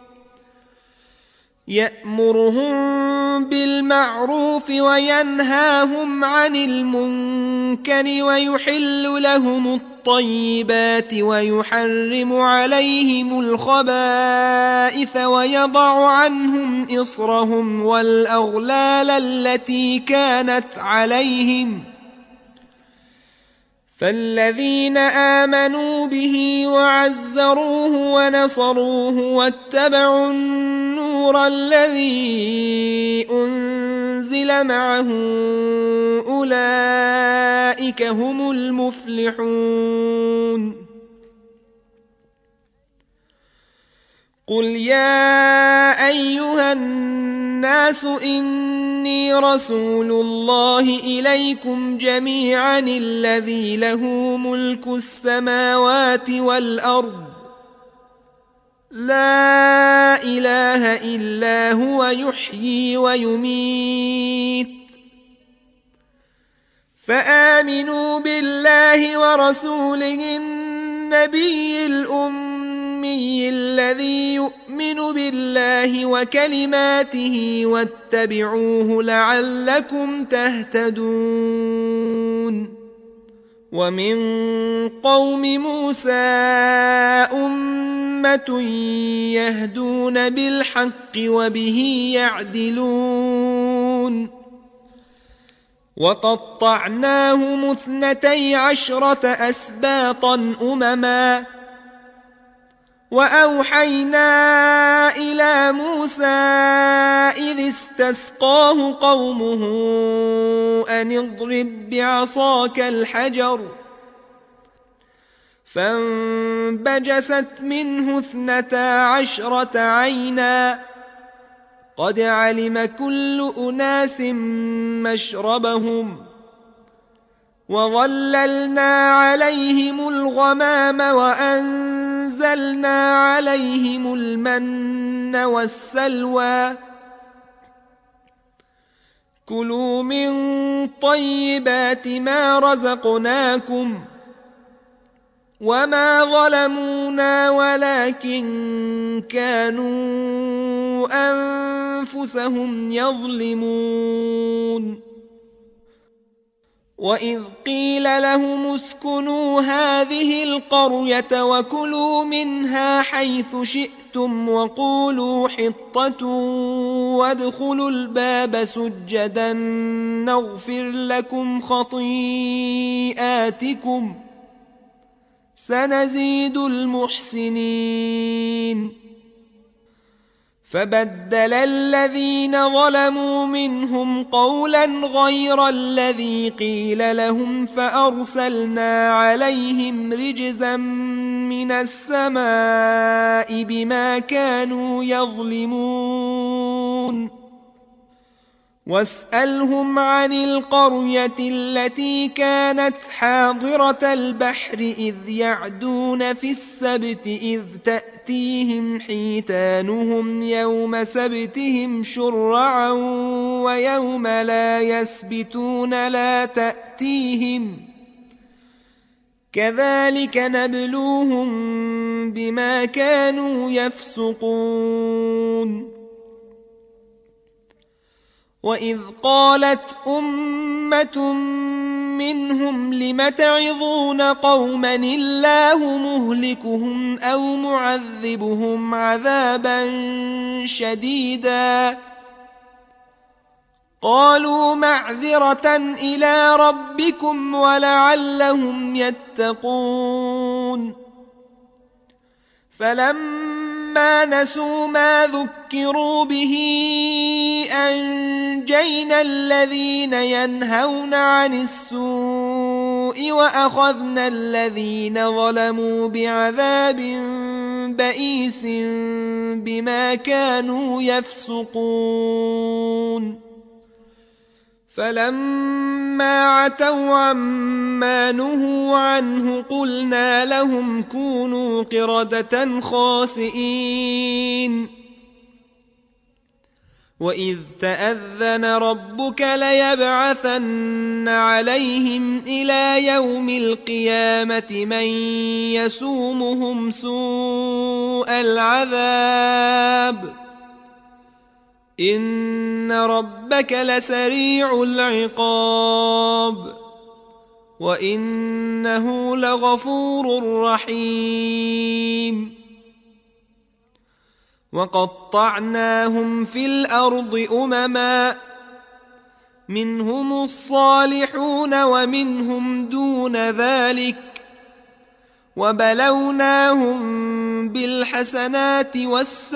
يأمرهم بالمعروف وينهاهم عن المنكر ويحل لهم الطيبات ويحرم عليهم الخبائث ويضع عنهم إصرهم والأغلال التي كانت عليهم. فالذين آمنوا به وعزروه ونصروه واتبعوا النور الذي أنزل معه أولئك هم المفلحون. قل يا أيها الناس إني رسول الله إليكم جميعا الذي له ملك السماوات والأرض لا إله إلا هو يحيي ويميت فآمنوا بالله ورسوله النبي الأمي الذي يؤمن بالله وكلماته واتبعوه لعلكم تهتدون ومن قوم موسى أمة يهدون بالحق وبه يعدلون وقطعناهم اثنتي عشرة أسباطا أمما وأوحينا إلى موسى إذ استسقاه قومه أن اضرب بعصاك الحجر فانبجست منه اثنتا عشرة عينا قد علم كل أناس مشربهم وظللنا عليهم الغمام وأنزلنا عليهم المن والسلوى كلوا من طيبات ما رزقناكم وما ظلمونا ولكن كانوا أنفسهم يظلمون وإذ قيل لهم اسكنوا هذه القرية وكلوا منها حيث شئتم وقولوا حطة وادخلوا الباب سجدا نغفر لكم خطيئاتكم سنزيد المحسنين فبدل الذين ظلموا منهم قولا غير الذي قيل لهم فأرسلنا عليهم رجزا من السماء بما كانوا يظلمون واسألهم عن القرية التي كانت حاضرة البحر إذ يعدون في السبت إذ تأتيهم حيتانهم يوم سبتهم شرعا ويوم لا يسبتون لا تأتيهم كذلك نبلوهم بما كانوا يفسقون وإذ قالت أمة منهم لم تعظون قوما الله مهلكهم أو معذبهم عذابا شديدا قالوا معذرة إلى ربكم ولعلهم يتقون فلما نسوا ما ذكروا به أنجينا الذين ينهون عن السوء وأخذنا الذين ظلموا بعذاب بئيس بما كانوا يفسقون فلما عتوا عما نهوا عنه قلنا لهم كونوا قردة خاسئين وإذ تأذن ربك ليبعثن عليهم إلى يوم القيامة من يسومهم سوء العذاب إن ربك لسريع العقاب وإنه لغفور رحيم وقطعناهم في الأرض أمما منهم الصالحون ومنهم دون ذلك وبلوناهم بالحسنات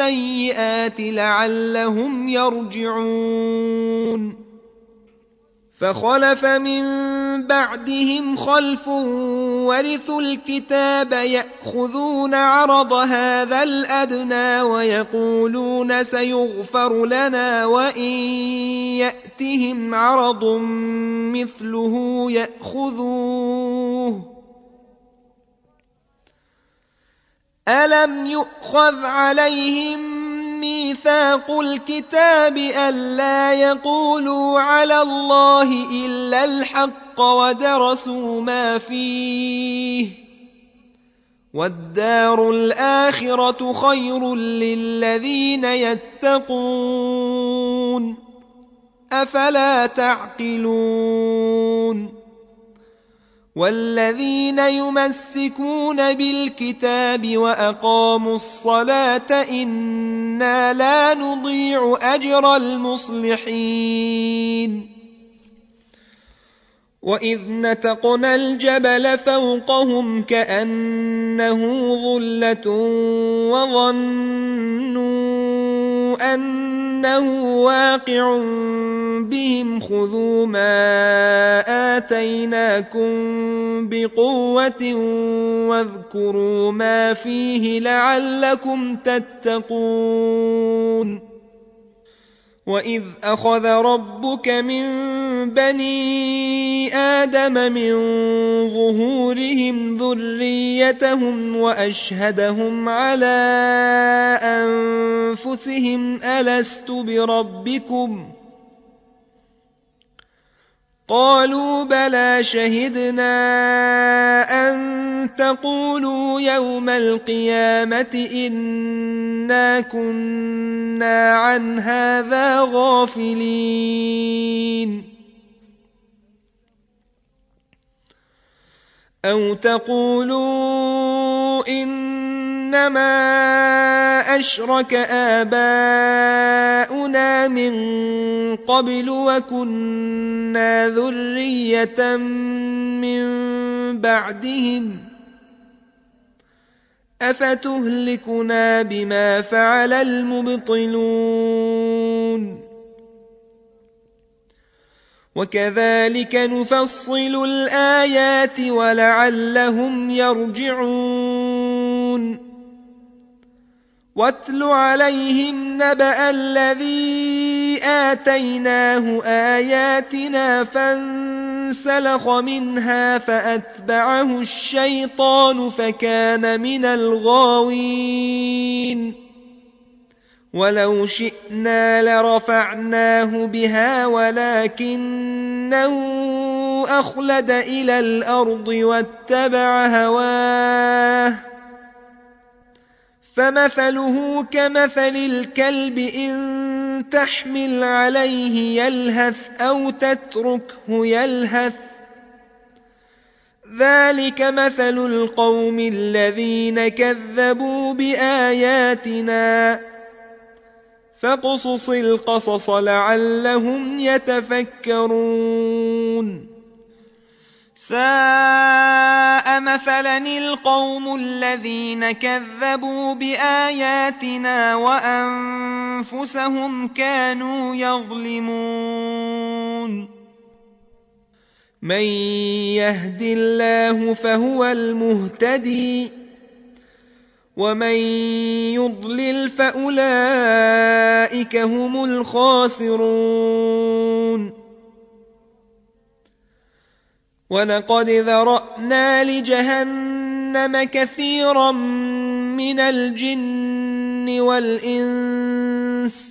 والسيئات لعلهم يرجعون فخلف من بعدهم خلف ورثوا الكتاب يأخذون عرض هذا الأدنى ويقولون سيغفر لنا وإن يأتهم عرض مثله يأخذوه ألم يؤخذ عليهم ميثاق الكتاب ألا يقولوا على الله إلا الحق ودرسوا ما فيه والدار الآخرة خير للذين يتقون أفلا تعقلون والذين يمسكون بالكتاب وأقاموا الصلاة إنا لا نضيع أجر المصلحين وإذ نتقنا الجبل فوقهم كأنه ظلة وظنوا أنه واقع بهم خذوا ما آتيناكم بقوة واذكروا ما فيه لعلكم تتقون وإذ أخذ ربك من بني آدم من ظهورهم ذريتهم وأشهدهم على أنفسهم ألست بربكم قالوا بلى شهدنا أن تقولوا يوم القيامة إنا كنا عن هذا غافلين أو تقولوا إنما أشرك آباؤنا من قبل وكنا ذرية من بعدهم أفتهلكنا بما فعل المبطلون وكذلك نفصل الآيات ولعلهم يرجعون واتل عليهم نبأ الذي آتيناه آياتنا فانسلخ منها فأتبعه الشيطان فكان من الغاوين ولو شئنا لرفعناه بها ولكنه أخلد إلى الأرض واتبع هواه فمثله كمثل الكلب إن تحمل عليه يلهث أو تتركه يلهث ذلك مثل القوم الذين كذبوا بآياتنا فاقصص القصص لعلهم يتفكرون ساء مثلا القوم الذين كذبوا بآياتنا وأنفسهم كانوا يظلمون من يهد الله فهو المهتدي ومن يضلل فأولئك هم الخاسرون ولقد ذرأنا لجهنم كثيرا من الجن والإنس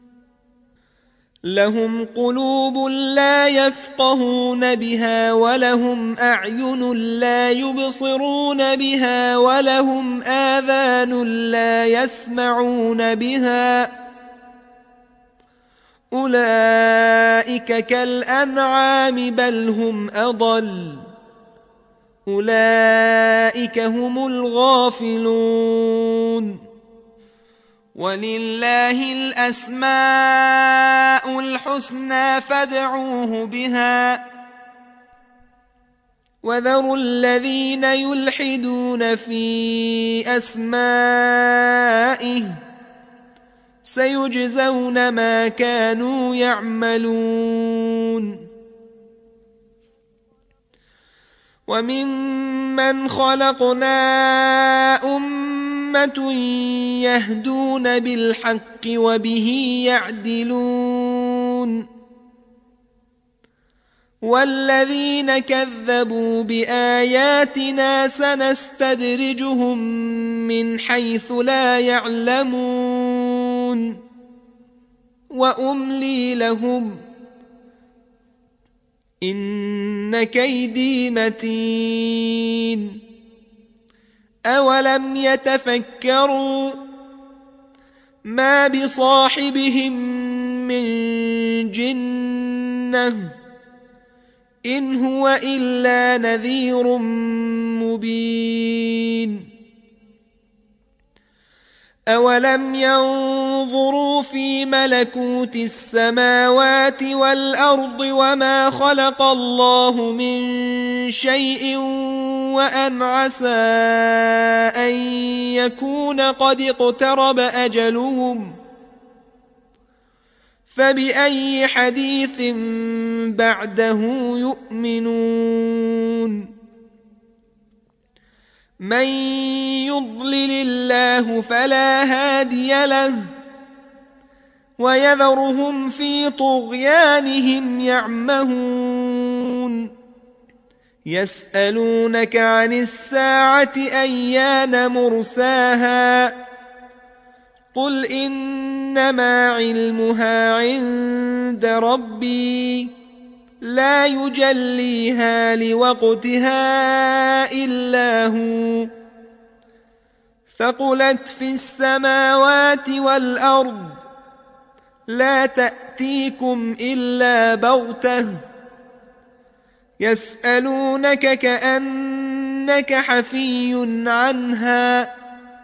لهم قلوب لا يفقهون بها ولهم أعين لا يبصرون بها ولهم آذان لا يسمعون بها أولئك كالأنعام بل هم أضل أولئك هم الغافلون ولله الأسماء الحسنى فادعوه بها وذروا الذين يلحدون في أسمائه سيجزون ما كانوا يعملون وممن خلقنا أمة يهدون بالحق وبه يعدلون والذين كذبوا بآياتنا سنستدرجهم من حيث لا يعلمون وأملي لهم إن كيدي متين أولم يتفكروا ما بصاحبهم من جنة إن هو إلا نذير مبين أولم ينظروا في ملكوت السماوات والأرض وما خلق الله من شيء وأن عسى أن يكون قد اقترب أجلهم فبأي حديث بعده يؤمنون من يضلل الله فلا هادي له ويذرهم في طغيانهم يعمهون يسألونك عن الساعة أيان مرساها قل إنما علمها عند ربي لا يجليها لوقتها إلا هو ثقلت في السماوات والأرض لا تأتيكم إلا بغتة يسألونك كأنك حفي عنها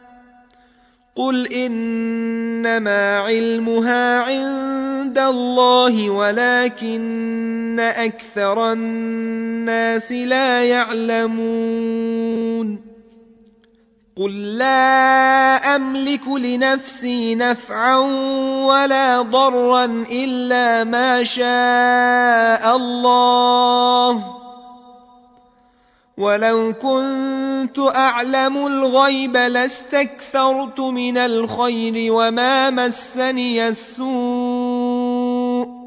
قل إنما علمها عند الله ولكن أكثر الناس لا يعلمون قل لا أملك لنفسي نفعا ولا ضرا إلا ما شاء الله ولو كنت أعلم الغيب لاستكثرت من الخير وما مسني السوء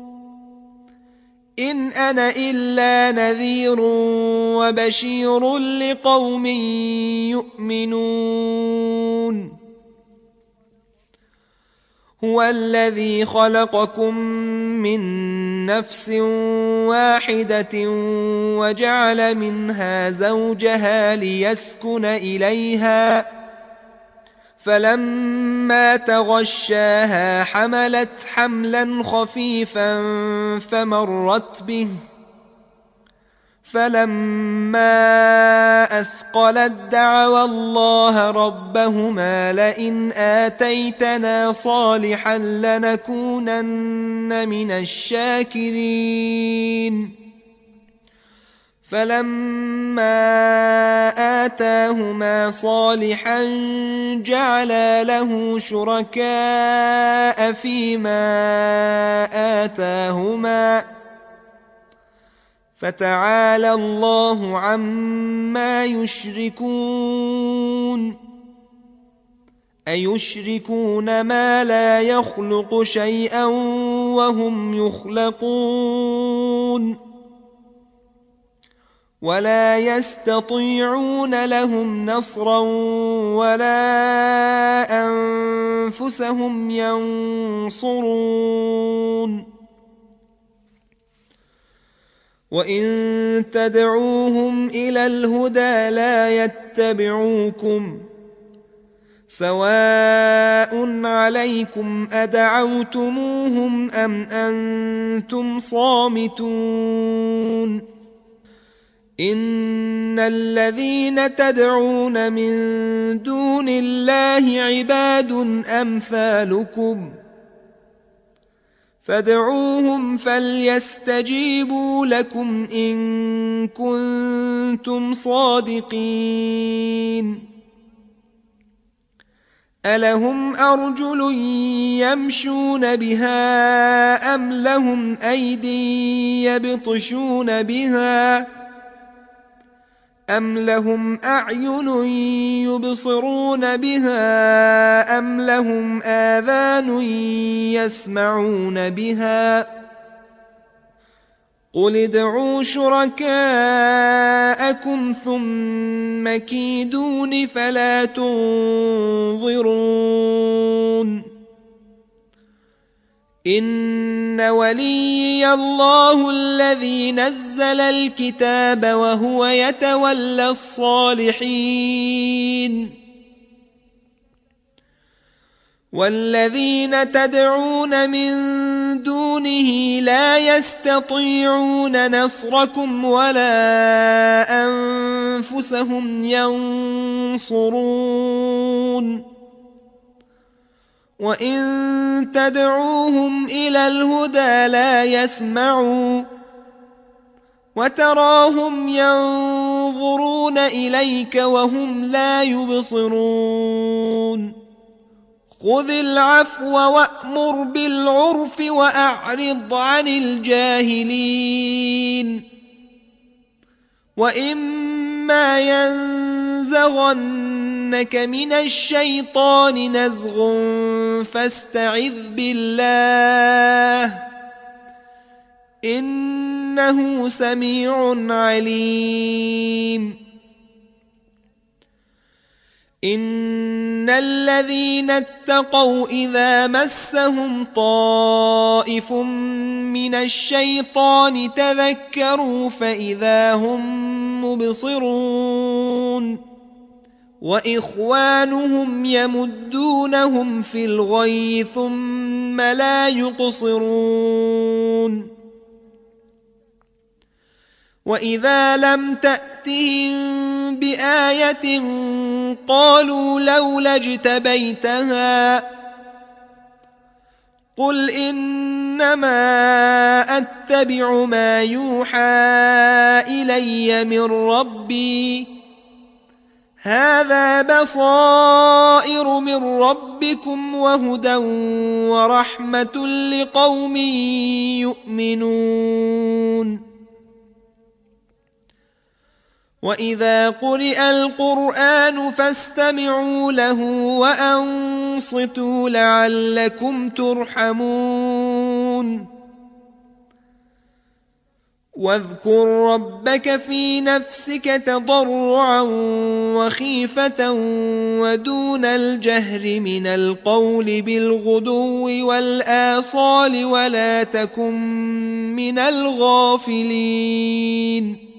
إن أنا إلا نذير وبشير لقوم يؤمنون هو الذي خلقكم من نفس واحدة وجعل منها زوجها ليسكن إليها فلما تغشاها حملت حملا خفيفا فمرت به فلما أثقلت دعوا الله ربهما لئن آتيتنا صالحا لنكونن من الشاكرين فلما آتاهما صالحا جعلا له شركاء فيما آتاهما فتعالى الله عما يشركون أيشركون ما لا يخلق شيئا وهم يخلقون ولا يستطيعون لهم نصرا ولا أنفسهم ينصرون وإن تدعوهم إلى الهدى لا يتبعوكم سواء عليكم أدعوتموهم أم أنتم صامتون إن الذين تدعون من دون الله عباد أمثالكم فادعوهم فليستجيبوا لكم إن كنتم صادقين ألهم أرجل يمشون بها أم لهم أيدي يبطشون بها أم لهم أعين يبصرون بها أم لهم آذان يسمعون بها قل ادعوا شركاءكم ثم كيدون فلا تنظرون إن وليي الله الذي نزل الكتاب وهو يتولى الصالحين والذين تدعون من دونه لا يستطيعون نصركم ولا أنفسهم ينصرون وإن تدعوهم إلى الهدى لا يسمعوا وتراهم ينظرون إليك وهم لا يبصرون خذ العفو وأمر بالعرف وأعرض عن الجاهلين وإما ينزغنك من الشيطان نزغ فاستعذ بالله إنه سميع عليم إن الذين اتقوا إذا مسهم طائف من الشيطان تذكروا فإذا هم مبصرون وإخوانهم يمدونهم في الغي ثم لا يقصرون وإذا لم تأتهم بآية قالوا لولا اجتبيتها قل إنما أتبع ما يوحى إلي من ربي هذا بصائر من ربكم وهدى ورحمة لقوم يؤمنون وإذا قرئ القرآن فاستمعوا له وأنصتوا لعلكم ترحمون واذكر ربك في نفسك تضرعا وخيفة ودون الجهر من القول بالغدو والآصال ولا تكن من الغافلين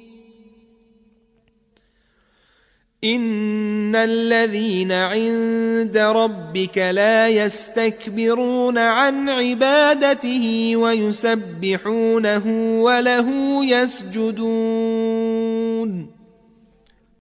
إن الذين عند ربك لا يستكبرون عن عبادته ويسبحونه وله يسجدون